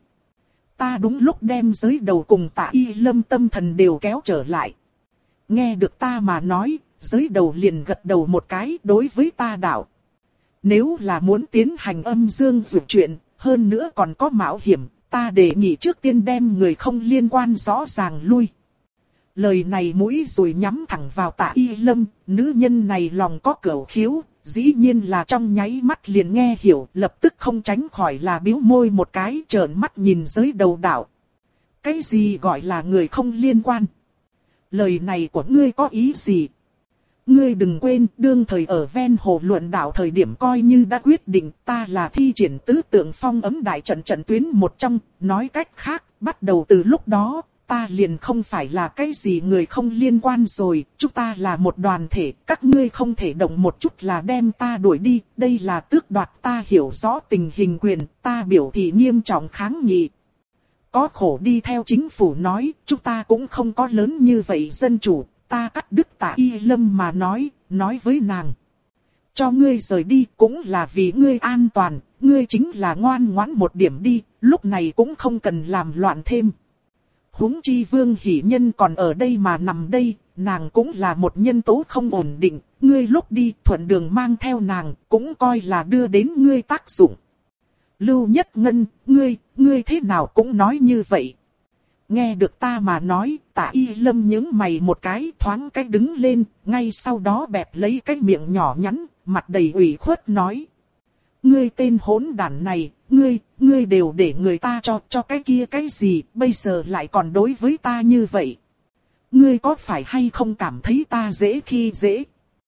Ta đúng lúc đem giới đầu cùng Tạ Y Lâm tâm thần đều kéo trở lại. Nghe được ta mà nói, giới đầu liền gật đầu một cái đối với ta đạo. Nếu là muốn tiến hành âm dương dụ chuyện, hơn nữa còn có mạo hiểm, ta đề nghị trước tiên đem người không liên quan rõ ràng lui. Lời này mũi rồi nhắm thẳng vào Tạ Y Lâm, nữ nhân này lòng có cẩu khiếu, dĩ nhiên là trong nháy mắt liền nghe hiểu, lập tức không tránh khỏi là bĩu môi một cái, trợn mắt nhìn giới đầu đạo. Cái gì gọi là người không liên quan? Lời này của ngươi có ý gì? Ngươi đừng quên, đương thời ở ven hồ luận đạo thời điểm coi như đã quyết định ta là thi triển tứ tượng phong ấm đại trận trận tuyến một trong, nói cách khác, bắt đầu từ lúc đó, ta liền không phải là cái gì người không liên quan rồi, chúng ta là một đoàn thể, các ngươi không thể động một chút là đem ta đuổi đi, đây là tước đoạt ta hiểu rõ tình hình quyền, ta biểu thị nghiêm trọng kháng nghị. Có khổ đi theo chính phủ nói, chúng ta cũng không có lớn như vậy dân chủ, ta cắt đứt Tạ Y Lâm mà nói, nói với nàng. Cho ngươi rời đi cũng là vì ngươi an toàn, ngươi chính là ngoan ngoãn một điểm đi, lúc này cũng không cần làm loạn thêm. Huống chi Vương Hỷ Nhân còn ở đây mà nằm đây, nàng cũng là một nhân tố không ổn định, ngươi lúc đi thuận đường mang theo nàng, cũng coi là đưa đến ngươi tác dụng. Lưu Nhất Ngân, ngươi, ngươi thế nào cũng nói như vậy. Nghe được ta mà nói, Tạ Y Lâm nhướng mày một cái thoáng cách đứng lên, ngay sau đó bẹp lấy cái miệng nhỏ nhắn, mặt đầy ủy khuất nói. Ngươi tên hỗn đản này, ngươi, ngươi đều để người ta cho, cho cái kia cái gì, bây giờ lại còn đối với ta như vậy. Ngươi có phải hay không cảm thấy ta dễ khi dễ?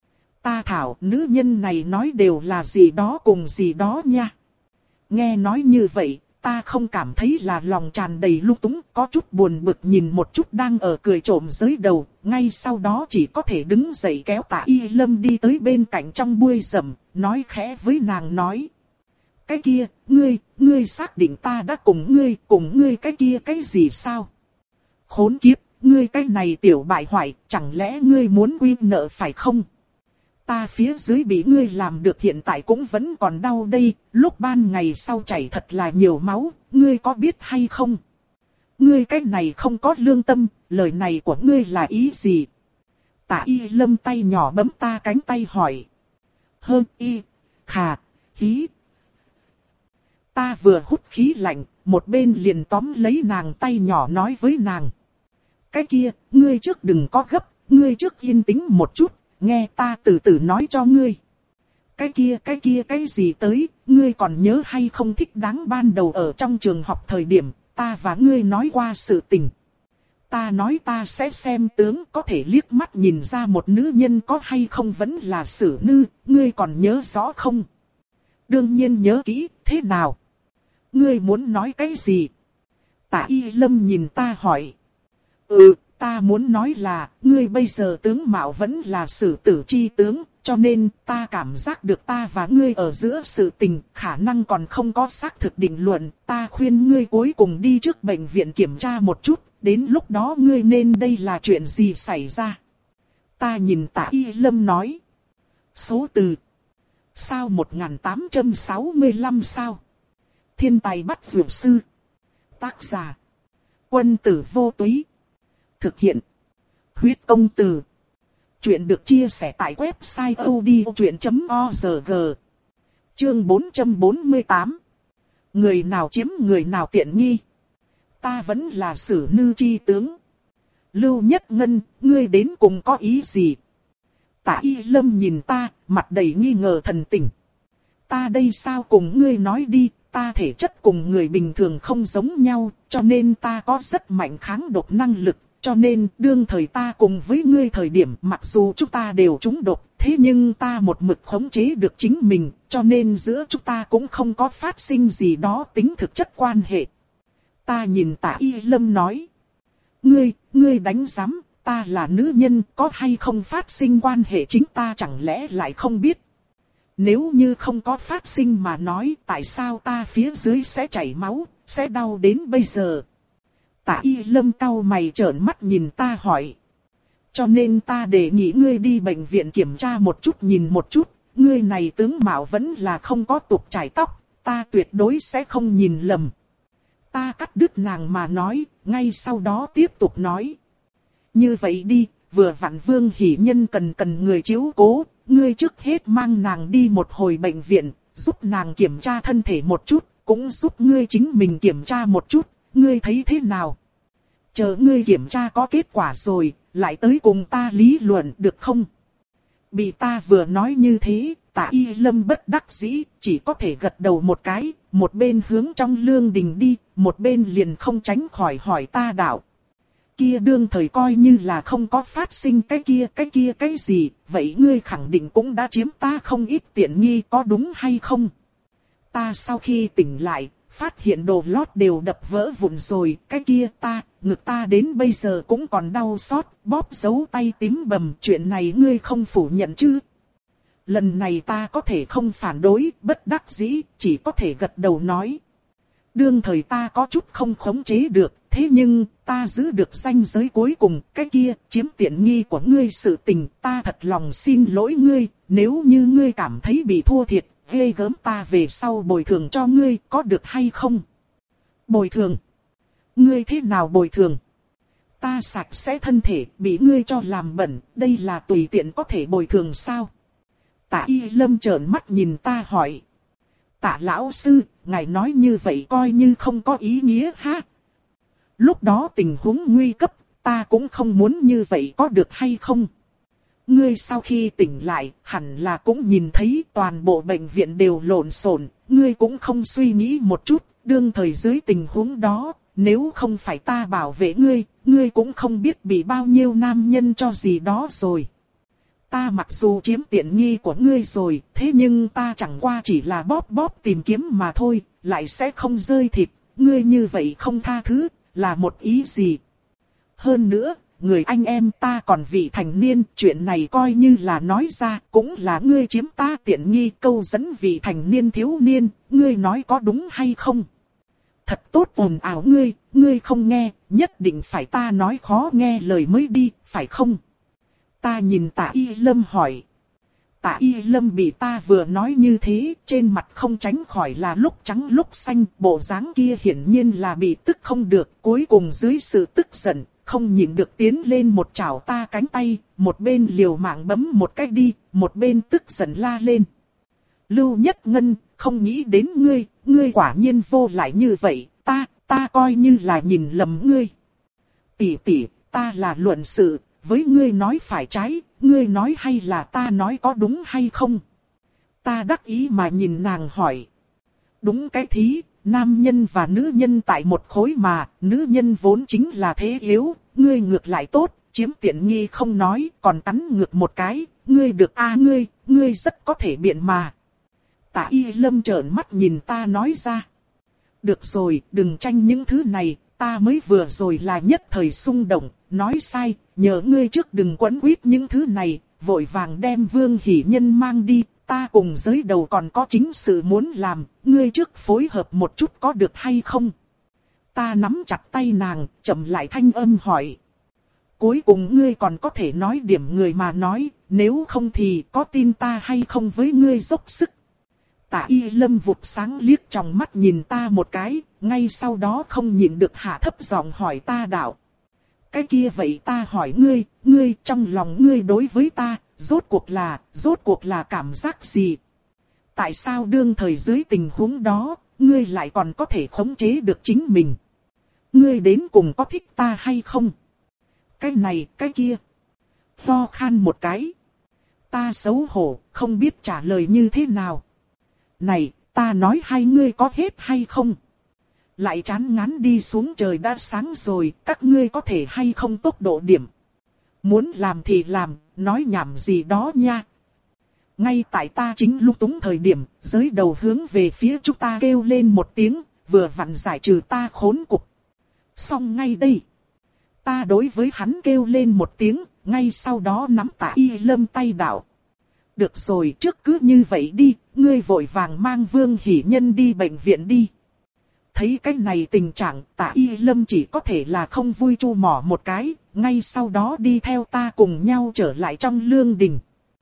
Ta thảo, nữ nhân này nói đều là gì đó cùng gì đó nha. Nghe nói như vậy, ta không cảm thấy là lòng tràn đầy lung túng, có chút buồn bực nhìn một chút đang ở cười trộm dưới đầu, ngay sau đó chỉ có thể đứng dậy kéo Tạ Y Lâm đi tới bên cạnh trong bụi rậm, nói khẽ với nàng nói. Cái kia, ngươi, ngươi xác định ta đã cùng ngươi, cùng ngươi cái kia cái gì sao? Khốn kiếp, ngươi cái này tiểu bại hoại, chẳng lẽ ngươi muốn quy nợ phải không? Ta phía dưới bị ngươi làm được hiện tại cũng vẫn còn đau đây, lúc ban ngày sau chảy thật là nhiều máu, ngươi có biết hay không? Ngươi cái này không có lương tâm, lời này của ngươi là ý gì? Tạ Y Lâm tay nhỏ bấm ta cánh tay hỏi. Hơn y, khà, hí. Ta vừa hút khí lạnh, một bên liền tóm lấy nàng tay nhỏ nói với nàng. Cái kia, ngươi trước đừng có gấp, ngươi trước yên tĩnh một chút. Nghe ta từ từ nói cho ngươi. Cái kia cái kia cái gì tới, ngươi còn nhớ hay không thích đáng ban đầu ở trong trường học thời điểm, ta và ngươi nói qua sự tình. Ta nói ta sẽ xem tướng có thể liếc mắt nhìn ra một nữ nhân có hay không vẫn là xử nữ, ngươi còn nhớ rõ không? Đương nhiên nhớ kỹ, thế nào? Ngươi muốn nói cái gì? Tạ Y Lâm nhìn ta hỏi. Ừ. Ta muốn nói là, ngươi bây giờ tướng mạo vẫn là sử tử chi tướng, cho nên ta cảm giác được ta và ngươi ở giữa sự tình, khả năng còn không có xác thực định luận, ta khuyên ngươi cuối cùng đi trước bệnh viện kiểm tra một chút, đến lúc đó ngươi nên đây là chuyện gì xảy ra. Ta nhìn Tạ Y Lâm nói. Số từ. Sao một nghìn tám trăm sáu mươi lăm sao? Thiên tài bắt dược sư. Tác giả. Quân tử vô túy. Thực hiện. Huyết công từ. Chuyện được chia sẻ tại website odchuyện chấm org. Chương bốn trăm bốn mươi tám. Người nào chiếm người nào tiện nghi. Ta vẫn là sử nữ chi tướng. Lưu Nhất Ngân, ngươi đến cùng có ý gì? Tạ Y Lâm nhìn ta, mặt đầy nghi ngờ thần tình. Ta đây sao cùng ngươi nói đi, ta thể chất cùng người bình thường không giống nhau, cho nên ta có rất mạnh kháng độc năng lực. Cho nên, đương thời ta cùng với ngươi thời điểm mặc dù chúng ta đều trúng độc, thế nhưng ta một mực khống chế được chính mình, cho nên giữa chúng ta cũng không có phát sinh gì đó tính thực chất quan hệ. Ta nhìn Tạ Y Lâm nói. Ngươi, ngươi đánh giám, ta là nữ nhân, có hay không phát sinh quan hệ chính ta chẳng lẽ lại không biết. Nếu như không có phát sinh mà nói, tại sao ta phía dưới sẽ chảy máu, sẽ đau đến bây giờ? Tạ Y Lâm cau mày trợn mắt nhìn ta hỏi. Cho nên ta đề nghị ngươi đi bệnh viện kiểm tra một chút nhìn một chút, ngươi này tướng mạo vẫn là không có tục chải tóc, ta tuyệt đối sẽ không nhìn lầm. Ta cắt đứt nàng mà nói, ngay sau đó tiếp tục nói. Như vậy đi, vừa vặn Vương Hỷ Nhân cần cần người chiếu cố, ngươi trước hết mang nàng đi một hồi bệnh viện, giúp nàng kiểm tra thân thể một chút, cũng giúp ngươi chính mình kiểm tra một chút, ngươi thấy thế nào? Chờ ngươi kiểm tra có kết quả rồi, lại tới cùng ta lý luận được không? Bị ta vừa nói như thế, Tạ Y Lâm bất đắc dĩ, chỉ có thể gật đầu một cái, một bên hướng trong lương đình đi, một bên liền không tránh khỏi hỏi ta đạo. Kia đương thời coi như là không có phát sinh cái kia cái kia cái gì, vậy ngươi khẳng định cũng đã chiếm ta không ít tiện nghi có đúng hay không? Ta sau khi tỉnh lại, phát hiện đồ lót đều đập vỡ vụn rồi, cái kia ta, ngực ta đến bây giờ cũng còn đau xót, bóp dấu tay tím bầm, chuyện này ngươi không phủ nhận chứ? Lần này ta có thể không phản đối, bất đắc dĩ, chỉ có thể gật đầu nói. Đương thời ta có chút không khống chế được, thế nhưng ta giữ được ranh giới cuối cùng, cái kia chiếm tiện nghi của ngươi sự tình, ta thật lòng xin lỗi ngươi, nếu như ngươi cảm thấy bị thua thiệt, ghê gớm ta về sau bồi thường cho ngươi, có được hay không? Bồi thường? Ngươi thế nào bồi thường? Ta sạch sẽ thân thể, bị ngươi cho làm bẩn, đây là tùy tiện có thể bồi thường sao? Tạ Y Lâm trợn mắt nhìn ta hỏi. Tạ lão sư, ngài nói như vậy coi như không có ý nghĩa ha? Lúc đó tình huống nguy cấp, ta cũng không muốn như vậy có được hay không? Ngươi sau khi tỉnh lại, hẳn là cũng nhìn thấy toàn bộ bệnh viện đều lộn xộn, ngươi cũng không suy nghĩ một chút, đương thời dưới tình huống đó, nếu không phải ta bảo vệ ngươi, ngươi cũng không biết bị bao nhiêu nam nhân cho gì đó rồi. Ta mặc dù chiếm tiện nghi của ngươi rồi, thế nhưng ta chẳng qua chỉ là bóp bóp tìm kiếm mà thôi, lại sẽ không rơi thịt, ngươi như vậy không tha thứ, là một ý gì? Hơn nữa, người anh em ta còn vị thành niên, chuyện này coi như là nói ra, cũng là ngươi chiếm ta tiện nghi câu dẫn vị thành niên thiếu niên, ngươi nói có đúng hay không? Thật tốt ồn ào ngươi, ngươi không nghe, nhất định phải ta nói khó nghe lời mới đi, phải không? Ta nhìn Tạ Y Lâm hỏi. Tạ Y Lâm bị ta vừa nói như thế, trên mặt không tránh khỏi là lúc trắng lúc xanh, bộ dáng kia hiển nhiên là bị tức không được, cuối cùng dưới sự tức giận, không nhịn được tiến lên một chảo ta cánh tay, một bên liều mạng bấm một cái đi, một bên tức giận la lên. Lưu Nhất Ngân, không nghĩ đến ngươi, ngươi quả nhiên vô lại như vậy, ta, ta coi như là nhìn lầm ngươi. Tỷ tỷ, ta là luận sự, với ngươi nói phải trái, ngươi nói hay là ta nói có đúng hay không? Ta đắc ý mà nhìn nàng hỏi. Đúng cái thí, nam nhân và nữ nhân tại một khối mà, nữ nhân vốn chính là thế yếu, ngươi ngược lại tốt, chiếm tiện nghi không nói, còn cắn ngược một cái, ngươi được a à, ngươi, ngươi rất có thể biện mà. Tạ Y Lâm trợn mắt nhìn ta nói ra. Được rồi, đừng tranh những thứ này, ta mới vừa rồi là nhất thời xung động, nói sai, nhờ ngươi trước đừng quấn quýt những thứ này, vội vàng đem Vương Hỷ Nhân mang đi, ta cùng giới đầu còn có chính sự muốn làm, ngươi trước phối hợp một chút có được hay không? Ta nắm chặt tay nàng, chậm lại thanh âm hỏi. Cuối cùng ngươi còn có thể nói điểm người mà nói, nếu không thì có tin ta hay không với ngươi dốc sức. Tạ Y Lâm vụt sáng liếc trong mắt nhìn ta một cái, ngay sau đó không nhịn được hạ thấp giọng hỏi ta đạo. Cái kia vậy ta hỏi ngươi, ngươi trong lòng ngươi đối với ta, rốt cuộc là, rốt cuộc là cảm giác gì? Tại sao đương thời dưới tình huống đó, ngươi lại còn có thể khống chế được chính mình? Ngươi đến cùng có thích ta hay không? cái này, cái kia. Ho khan một cái. Ta xấu hổ, không biết trả lời như thế nào. Này, ta nói hai ngươi có hết hay không? Lại chán ngán đi xuống, trời đã sáng rồi, các ngươi có thể hay không tốc độ điểm. Muốn làm thì làm, nói nhảm gì đó nha. Ngay tại ta chính lúc túng thời điểm, giới đầu hướng về phía chúng ta kêu lên một tiếng, vừa vặn giải trừ ta khốn cục. Xong ngay đây. Ta đối với hắn kêu lên một tiếng, ngay sau đó nắm Tạ Y Lâm tay đạo. Được rồi, trước cứ như vậy đi, ngươi vội vàng mang Vương Hỷ Nhân đi bệnh viện đi. Thấy cái này tình trạng, Tạ Y Lâm chỉ có thể là không vui chu mỏ một cái, ngay sau đó đi theo ta cùng nhau trở lại trong lương đình.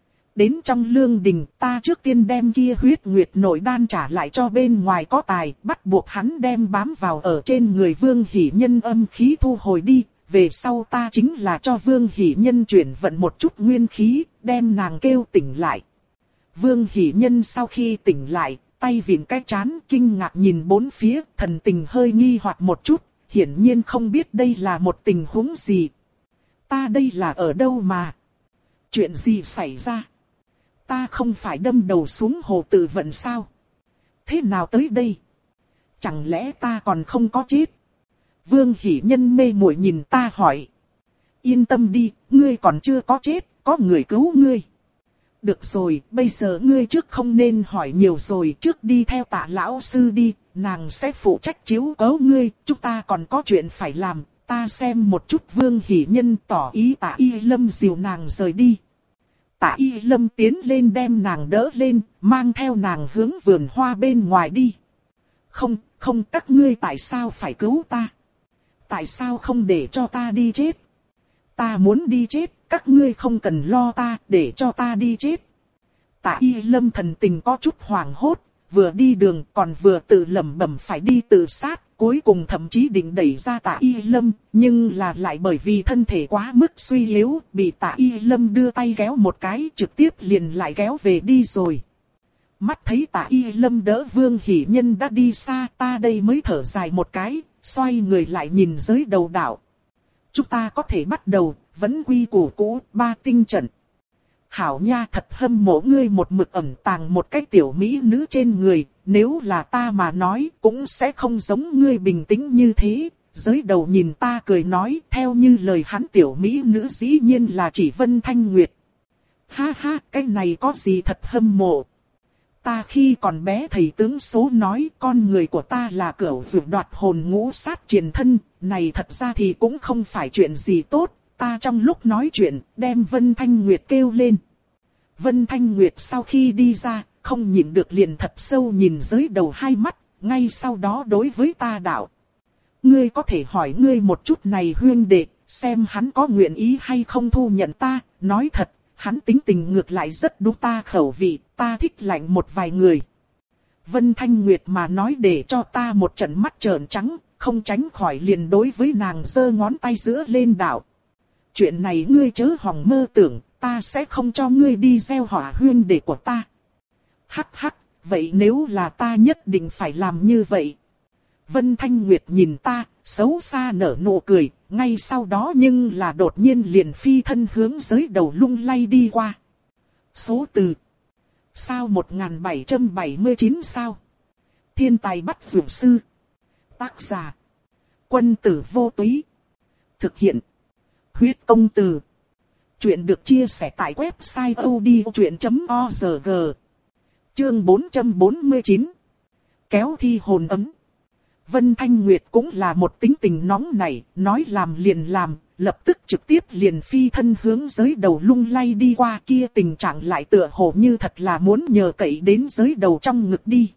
Đến trong lương đình, ta trước tiên đem kia huyết nguyệt nội đan trả lại cho bên ngoài có tài, bắt buộc hắn đem bám vào ở trên người Vương Hỷ Nhân âm khí thu hồi đi. Về sau ta chính là cho Vương Hỷ Nhân chuyển vận một chút nguyên khí, đem nàng kêu tỉnh lại. Vương Hỷ Nhân sau khi tỉnh lại, tay vịn cái trán kinh ngạc nhìn bốn phía, thần tình hơi nghi hoặc một chút, hiển nhiên không biết đây là một tình huống gì. Ta đây là ở đâu mà? Chuyện gì xảy ra? Ta không phải đâm đầu xuống hồ tự vận sao? Thế nào tới đây? Chẳng lẽ ta còn không có chết? Vương Hỷ Nhân mê muội nhìn ta hỏi. Yên tâm đi, ngươi còn chưa có chết, có người cứu ngươi. Được rồi, bây giờ ngươi trước không nên hỏi nhiều rồi, trước đi theo Tạ lão sư đi, nàng sẽ phụ trách chiếu cố ngươi, chúng ta còn có chuyện phải làm, ta xem một chút. Vương Hỷ Nhân tỏ ý Tạ Y Lâm dìu nàng rời đi. Tạ Y Lâm tiến lên đem nàng đỡ lên, mang theo nàng hướng vườn hoa bên ngoài đi. Không, không, các ngươi tại sao phải cứu ta? Tại sao không để cho ta đi chết? Ta muốn đi chết, các ngươi không cần lo ta, để cho ta đi chết. Tạ Y Lâm thần tình có chút hoảng hốt, vừa đi đường còn vừa tự lẩm bẩm phải đi tự sát, cuối cùng thậm chí định đẩy ra Tạ Y Lâm, nhưng là lại bởi vì thân thể quá mức suy yếu, bị Tạ Y Lâm đưa tay kéo một cái, trực tiếp liền lại kéo về đi rồi. Mắt thấy Tạ Y Lâm đỡ Vương Hỷ Nhân đã đi xa, ta đây mới thở dài một cái, xoay người lại nhìn giới đầu đạo. Chúng ta có thể bắt đầu, vẫn quy củ cũ, ba tinh trận. Hảo nha, thật hâm mộ ngươi một mực ẩn tàng một cái tiểu mỹ nữ trên người, nếu là ta mà nói cũng sẽ không giống ngươi bình tĩnh như thế. Giới đầu nhìn ta cười nói, theo như lời hắn tiểu mỹ nữ dĩ nhiên là chỉ Vân Thanh Nguyệt. Ha ha, cái này có gì thật hâm mộ. Ta khi còn bé thầy tướng số nói con người của ta là cửu dược đoạt hồn ngũ sát triền thân, này thật ra thì cũng không phải chuyện gì tốt. Ta trong lúc nói chuyện, đem Vân Thanh Nguyệt kêu lên. Vân Thanh Nguyệt sau khi đi ra, không nhịn được liền thật sâu nhìn giới đầu hai mắt, ngay sau đó đối với ta đạo. Ngươi có thể hỏi ngươi một chút này huyên đệ, xem hắn có nguyện ý hay không thu nhận ta, nói thật, hắn tính tình ngược lại rất đúng ta khẩu vị, ta thích lạnh một vài người. Vân Thanh Nguyệt mà nói để cho ta một trận mắt trợn trắng, không tránh khỏi liền đối với nàng giơ ngón tay giữa lên đạo. Chuyện này ngươi chớ hòng mơ tưởng, ta sẽ không cho ngươi đi gieo họa huyên đệ của ta. Hắc hắc, vậy nếu là ta nhất định phải làm như vậy. Vân Thanh Nguyệt nhìn ta, xấu xa nở nụ cười, ngay sau đó nhưng là đột nhiên liền phi thân hướng giới đầu lung lay đi qua. Số từ. Sao một nghìn bảy trăm bảy mươi chín sao? Thiên tài bắt dược sư. Tác giả. Quân tử vô túy. Thực hiện. Huyết công từ. Chuyện được chia sẻ tại website odchuyện chấm org. Chương bốn trăm bốn mươi chín. Kéo thi hồn ấm. Vân Thanh Nguyệt cũng là một tính tình nóng nảy, nói làm liền làm, lập tức trực tiếp liền phi thân hướng giới đầu lung lay đi qua, kia tình trạng lại tựa hồ như thật là muốn nhờ cậy đến giới đầu trong ngực đi.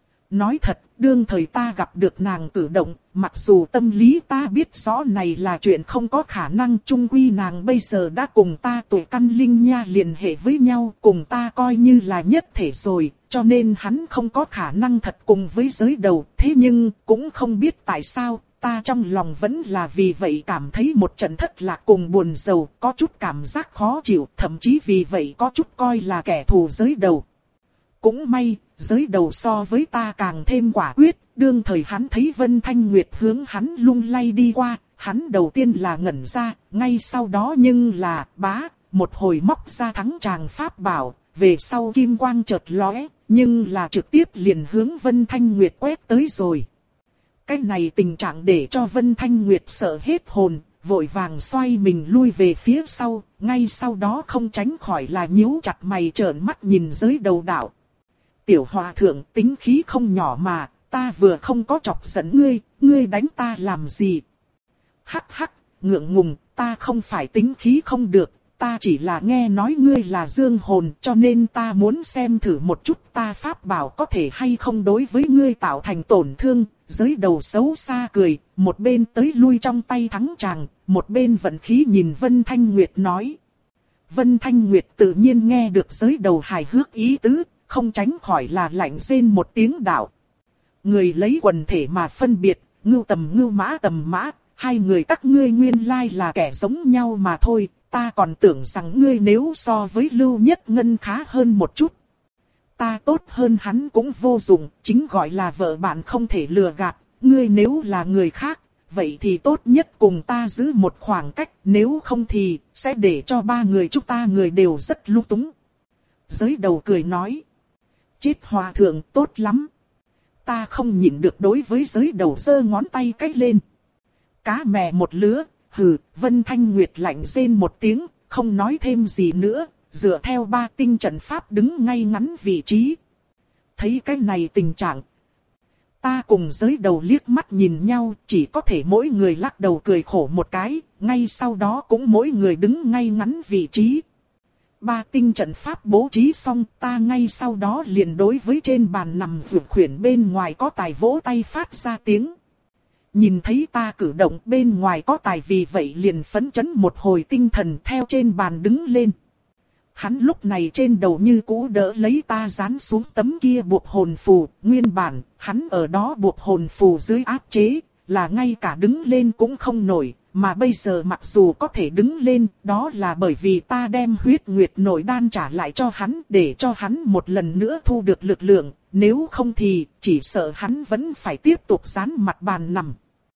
Nói thật, đương thời ta gặp được nàng cử động, mặc dù tâm lý ta biết rõ này là chuyện không có khả năng, chung quy nàng bây giờ đã cùng ta tuổi căn linh nha liên hệ với nhau, cùng ta coi như là nhất thể rồi, cho nên hắn không có khả năng thật cùng với giới đầu. Thế nhưng, cũng không biết tại sao, ta trong lòng vẫn là vì vậy cảm thấy một trận thất lạc cùng buồn rầu, có chút cảm giác khó chịu, thậm chí vì vậy có chút coi là kẻ thù giới đầu. Cũng may, giới đầu so với ta càng thêm quả quyết, đương thời hắn thấy Vân Thanh Nguyệt hướng hắn lung lay đi qua, hắn đầu tiên là ngẩn ra, ngay sau đó nhưng là bá, một hồi móc ra thắng tràng pháp bảo, về sau kim quang chợt lóe, nhưng là trực tiếp liền hướng Vân Thanh Nguyệt quét tới rồi. Cái này tình trạng để cho Vân Thanh Nguyệt sợ hết hồn, vội vàng xoay mình lui về phía sau, ngay sau đó không tránh khỏi là nhíu chặt mày trợn mắt nhìn giới đầu đạo. Tiểu hòa thượng tính khí không nhỏ mà, ta vừa không có chọc giận ngươi, ngươi đánh ta làm gì? Hắc hắc, ngượng ngùng, ta không phải tính khí không được, ta chỉ là nghe nói ngươi là dương hồn cho nên ta muốn xem thử một chút ta pháp bảo có thể hay không đối với ngươi tạo thành tổn thương. Giới đầu xấu xa cười, một bên tới lui trong tay thắng chàng, một bên vận khí nhìn Vân Thanh Nguyệt nói. Vân Thanh Nguyệt tự nhiên nghe được giới đầu hài hước ý tứ, không tránh khỏi là lạnh rên một tiếng đạo. Người lấy quần thể mà phân biệt, ngưu tầm ngưu mã tầm mã, hai người các ngươi nguyên lai là kẻ giống nhau mà thôi, ta còn tưởng rằng ngươi nếu so với Lưu Nhất Ngân khá hơn một chút. Ta tốt hơn hắn cũng vô dụng, chính gọi là vợ bạn không thể lừa gạt, ngươi nếu là người khác, vậy thì tốt nhất cùng ta giữ một khoảng cách, nếu không thì sẽ để cho ba người chúng ta người đều rất lung túng. Giới đầu cười nói, chết hòa thượng tốt lắm. Ta không nhịn được đối với giới đầu giơ ngón tay cách lên. Cá mè một lứa, hừ, Vân Thanh Nguyệt lạnh rên một tiếng, không nói thêm gì nữa. Dựa theo ba tinh trận pháp đứng ngay ngắn vị trí. Thấy cái này tình trạng, ta cùng giới đầu liếc mắt nhìn nhau, chỉ có thể mỗi người lắc đầu cười khổ một cái, ngay sau đó cũng mỗi người đứng ngay ngắn vị trí. Ba tinh trận pháp bố trí xong, ta ngay sau đó liền đối với trên bàn nằm vượt khuyển bên ngoài có tài vỗ tay phát ra tiếng. Nhìn thấy ta cử động bên ngoài có tài vì vậy liền phấn chấn một hồi tinh thần theo trên bàn đứng lên. Hắn lúc này trên đầu như cũ đỡ lấy ta dán xuống tấm kia buộc hồn phù, nguyên bản, hắn ở đó buộc hồn phù dưới áp chế, là ngay cả đứng lên cũng không nổi, mà bây giờ mặc dù có thể đứng lên, đó là bởi vì ta đem huyết nguyệt nội đan trả lại cho hắn để cho hắn một lần nữa thu được lực lượng, nếu không thì chỉ sợ hắn vẫn phải tiếp tục dán mặt bàn nằm.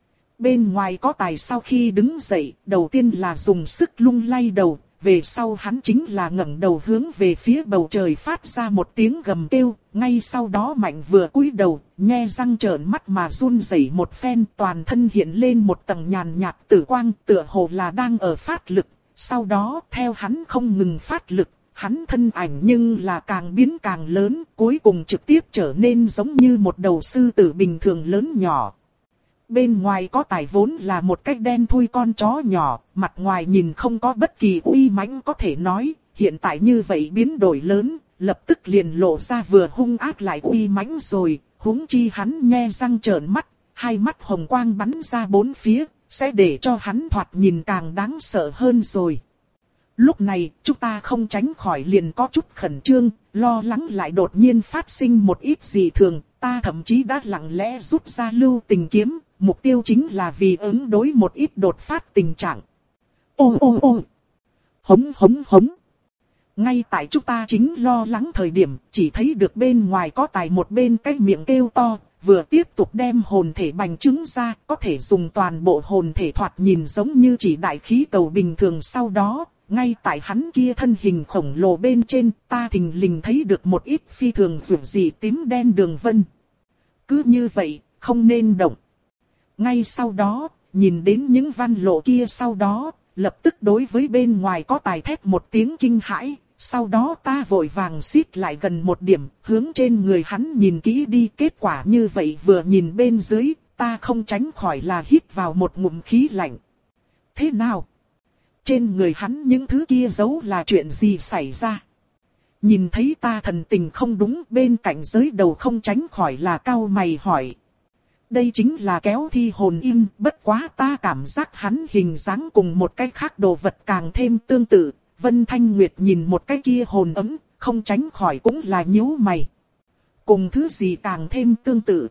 Bên ngoài có tài sau khi đứng dậy, đầu tiên là dùng sức lung lay đầu. Về sau hắn chính là ngẩng đầu hướng về phía bầu trời phát ra một tiếng gầm kêu, ngay sau đó mạnh vừa cúi đầu, nhe răng trợn mắt mà run rẩy một phen, toàn thân hiện lên một tầng nhàn nhạt tử quang, tựa hồ là đang ở phát lực. Sau đó theo hắn không ngừng phát lực, hắn thân ảnh nhưng là càng biến càng lớn, cuối cùng trực tiếp trở nên giống như một đầu sư tử bình thường lớn nhỏ. Bên ngoài có tài vốn là một cái đen thui con chó nhỏ, mặt ngoài nhìn không có bất kỳ uy mãnh có thể nói, hiện tại như vậy biến đổi lớn, lập tức liền lộ ra vừa hung ác lại uy mãnh rồi, huống chi hắn nhe răng trợn mắt, hai mắt hồng quang bắn ra bốn phía, sẽ để cho hắn thoạt nhìn càng đáng sợ hơn rồi. Lúc này, chúng ta không tránh khỏi liền có chút khẩn trương, lo lắng lại đột nhiên phát sinh một ít gì thường, ta thậm chí đã lặng lẽ rút ra lưu tình kiếm, mục tiêu chính là vì ứng đối một ít đột phát tình trạng. Ô ô ô! Hống hống hống! Ngay tại chúng ta chính lo lắng thời điểm, chỉ thấy được bên ngoài có tài một bên cái miệng kêu to, vừa tiếp tục đem hồn thể bành trướng ra, có thể dùng toàn bộ hồn thể thoạt nhìn giống như chỉ đại khí cầu bình thường. Sau đó, ngay tại hắn kia thân hình khổng lồ bên trên, ta thình lình thấy được một ít phi thường rực rỡ tím đen đường vân. Cứ như vậy, không nên động. Ngay sau đó, nhìn đến những văn lộ kia sau đó, lập tức đối với bên ngoài có tài thét một tiếng kinh hãi. Sau đó ta vội vàng xít lại gần một điểm, hướng trên người hắn nhìn kỹ đi. Kết quả như vậy vừa nhìn bên dưới, ta không tránh khỏi là hít vào một ngụm khí lạnh. Thế nào? Trên người hắn những thứ kia giấu là chuyện gì xảy ra? Nhìn thấy ta thần tình không đúng, bên cạnh giới đầu không tránh khỏi là cau mày hỏi. Đây chính là kéo thi hồn in, bất quá ta cảm giác hắn hình dáng cùng một cái khác đồ vật càng thêm tương tự. Vân Thanh Nguyệt nhìn một cái kia hồn ấm, không tránh khỏi cũng là nhíu mày. Cùng thứ gì càng thêm tương tự?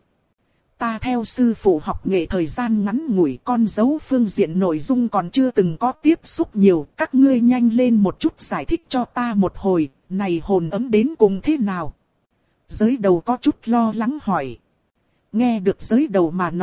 Ta theo sư phụ học nghệ thời gian ngắn ngủi, con dấu phương diện nội dung còn chưa từng có tiếp xúc nhiều. Các ngươi nhanh lên một chút giải thích cho ta một hồi, này hồn ấm đến cùng thế nào? Giới đầu có chút lo lắng hỏi. Nghe được giới đầu mà nói,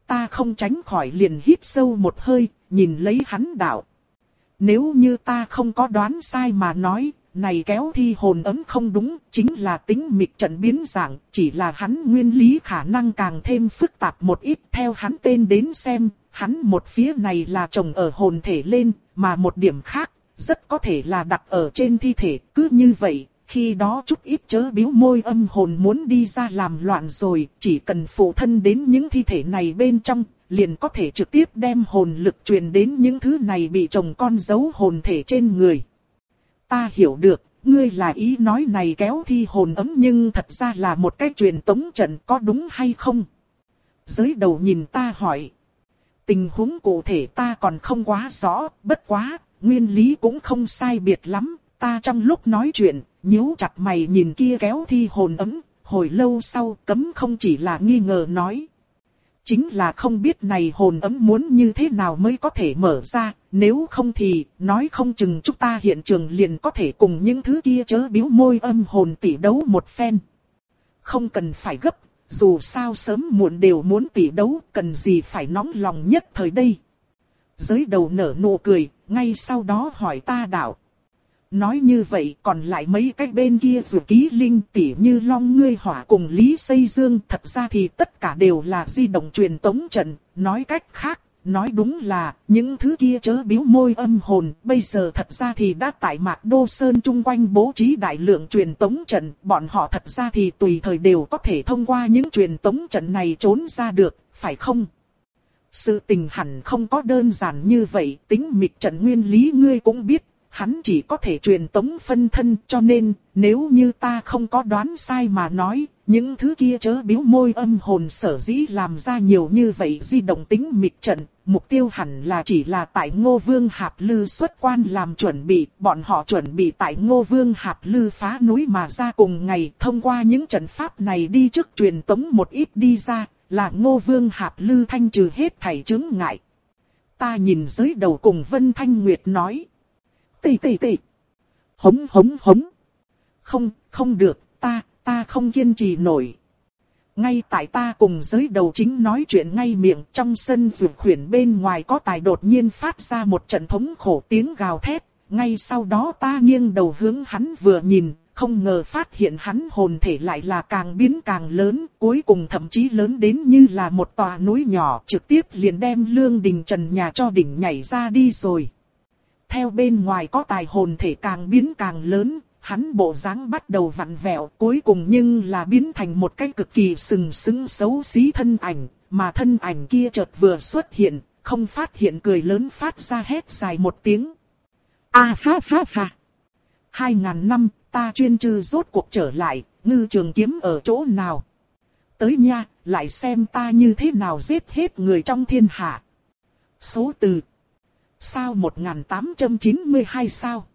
ta không tránh khỏi liền hít sâu một hơi, nhìn lấy hắn đạo. Nếu như ta không có đoán sai mà nói, này kéo thi hồn ấm không đúng, chính là tính mịch trận biến dạng, chỉ là hắn nguyên lý khả năng càng thêm phức tạp một ít. Theo hắn tên đến xem, hắn một phía này là trồng ở hồn thể lên, mà một điểm khác, rất có thể là đặt ở trên thi thể. Cứ như vậy, khi đó chút ít chớ biếu môi âm hồn muốn đi ra làm loạn rồi, chỉ cần phụ thân đến những thi thể này bên trong, liền có thể trực tiếp đem hồn lực truyền đến những thứ này bị trồng con dấu hồn thể trên người. Ta hiểu được, ngươi là ý nói này kéo thi hồn ấm nhưng thật ra là một cái truyền tống trận, có đúng hay không? Giới đầu nhìn ta hỏi. Tình huống cụ thể ta còn không quá rõ, bất quá, nguyên lý cũng không sai biệt lắm. Ta trong lúc nói chuyện, nhíu chặt mày nhìn kia kéo thi hồn ấm, hồi lâu sau cấm không chỉ là nghi ngờ nói. Chính là không biết này hồn ấm muốn như thế nào mới có thể mở ra, nếu không thì, nói không chừng chúng ta hiện trường liền có thể cùng những thứ kia chớ biếu môi âm hồn tỷ đấu một phen. Không cần phải gấp, dù sao sớm muộn đều muốn tỷ đấu, cần gì phải nóng lòng nhất thời đây. Giới đầu nở nụ cười, ngay sau đó hỏi ta đạo. Nói như vậy còn lại mấy cái bên kia dù ký linh tỉ như Long Ngươi Hỏa cùng Lý Xây Dương, thật ra thì tất cả đều là di động truyền tống trận. Nói cách khác, nói đúng là những thứ kia chớ biếu môi âm hồn bây giờ thật ra thì đã tại Mạc Đô Sơn chung quanh bố trí đại lượng truyền tống trận. Bọn họ thật ra thì tùy thời đều có thể thông qua những truyền tống trận này trốn ra được, phải không? Sự tình hẳn không có đơn giản như vậy, tính mịch trận nguyên lý ngươi cũng biết. Hắn chỉ có thể truyền tống phân thân, cho nên, nếu như ta không có đoán sai mà nói, những thứ kia chớ biếu môi âm hồn sở dĩ làm ra nhiều như vậy di động tính mịch trận, mục tiêu hẳn là chỉ là tại Ngô Vương Hạp Lư xuất quan làm chuẩn bị, bọn họ chuẩn bị tại Ngô Vương Hạp Lư phá núi mà ra cùng ngày, thông qua những trận pháp này đi trước truyền tống một ít đi ra, là Ngô Vương Hạp Lư thanh trừ hết thảy chướng ngại. Ta nhìn giới đầu cùng Vân Thanh Nguyệt nói. Tì tì tì. Hống hống hống. Không, không được, ta, ta không kiên trì nổi. Ngay tại ta cùng giới đầu chính nói chuyện ngay miệng, trong sân vườn khuyển bên ngoài có tài đột nhiên phát ra một trận thống khổ tiếng gào thét. Ngay sau đó ta nghiêng đầu hướng hắn vừa nhìn, không ngờ phát hiện hắn hồn thể lại là càng biến càng lớn, cuối cùng thậm chí lớn đến như là một tòa núi nhỏ, trực tiếp liền đem Lương Đình trần nhà cho đỉnh nhảy ra đi rồi. Theo bên ngoài có tài hồn thể càng biến càng lớn, hắn bộ dáng bắt đầu vặn vẹo, cuối cùng nhưng là biến thành một cái cực kỳ sừng sững xấu xí thân ảnh, mà thân ảnh kia chợt vừa xuất hiện, không phát hiện cười lớn phát ra hét dài một tiếng. A ha ha ha! Hai ngàn năm, ta chuyên trừ rốt cuộc trở lại, ngư trường kiếm ở chỗ nào? Tới nha, lại xem ta như thế nào giết hết người trong thiên hạ. Số từ. Sao một nghìn tám trăm chín mươi hai sao?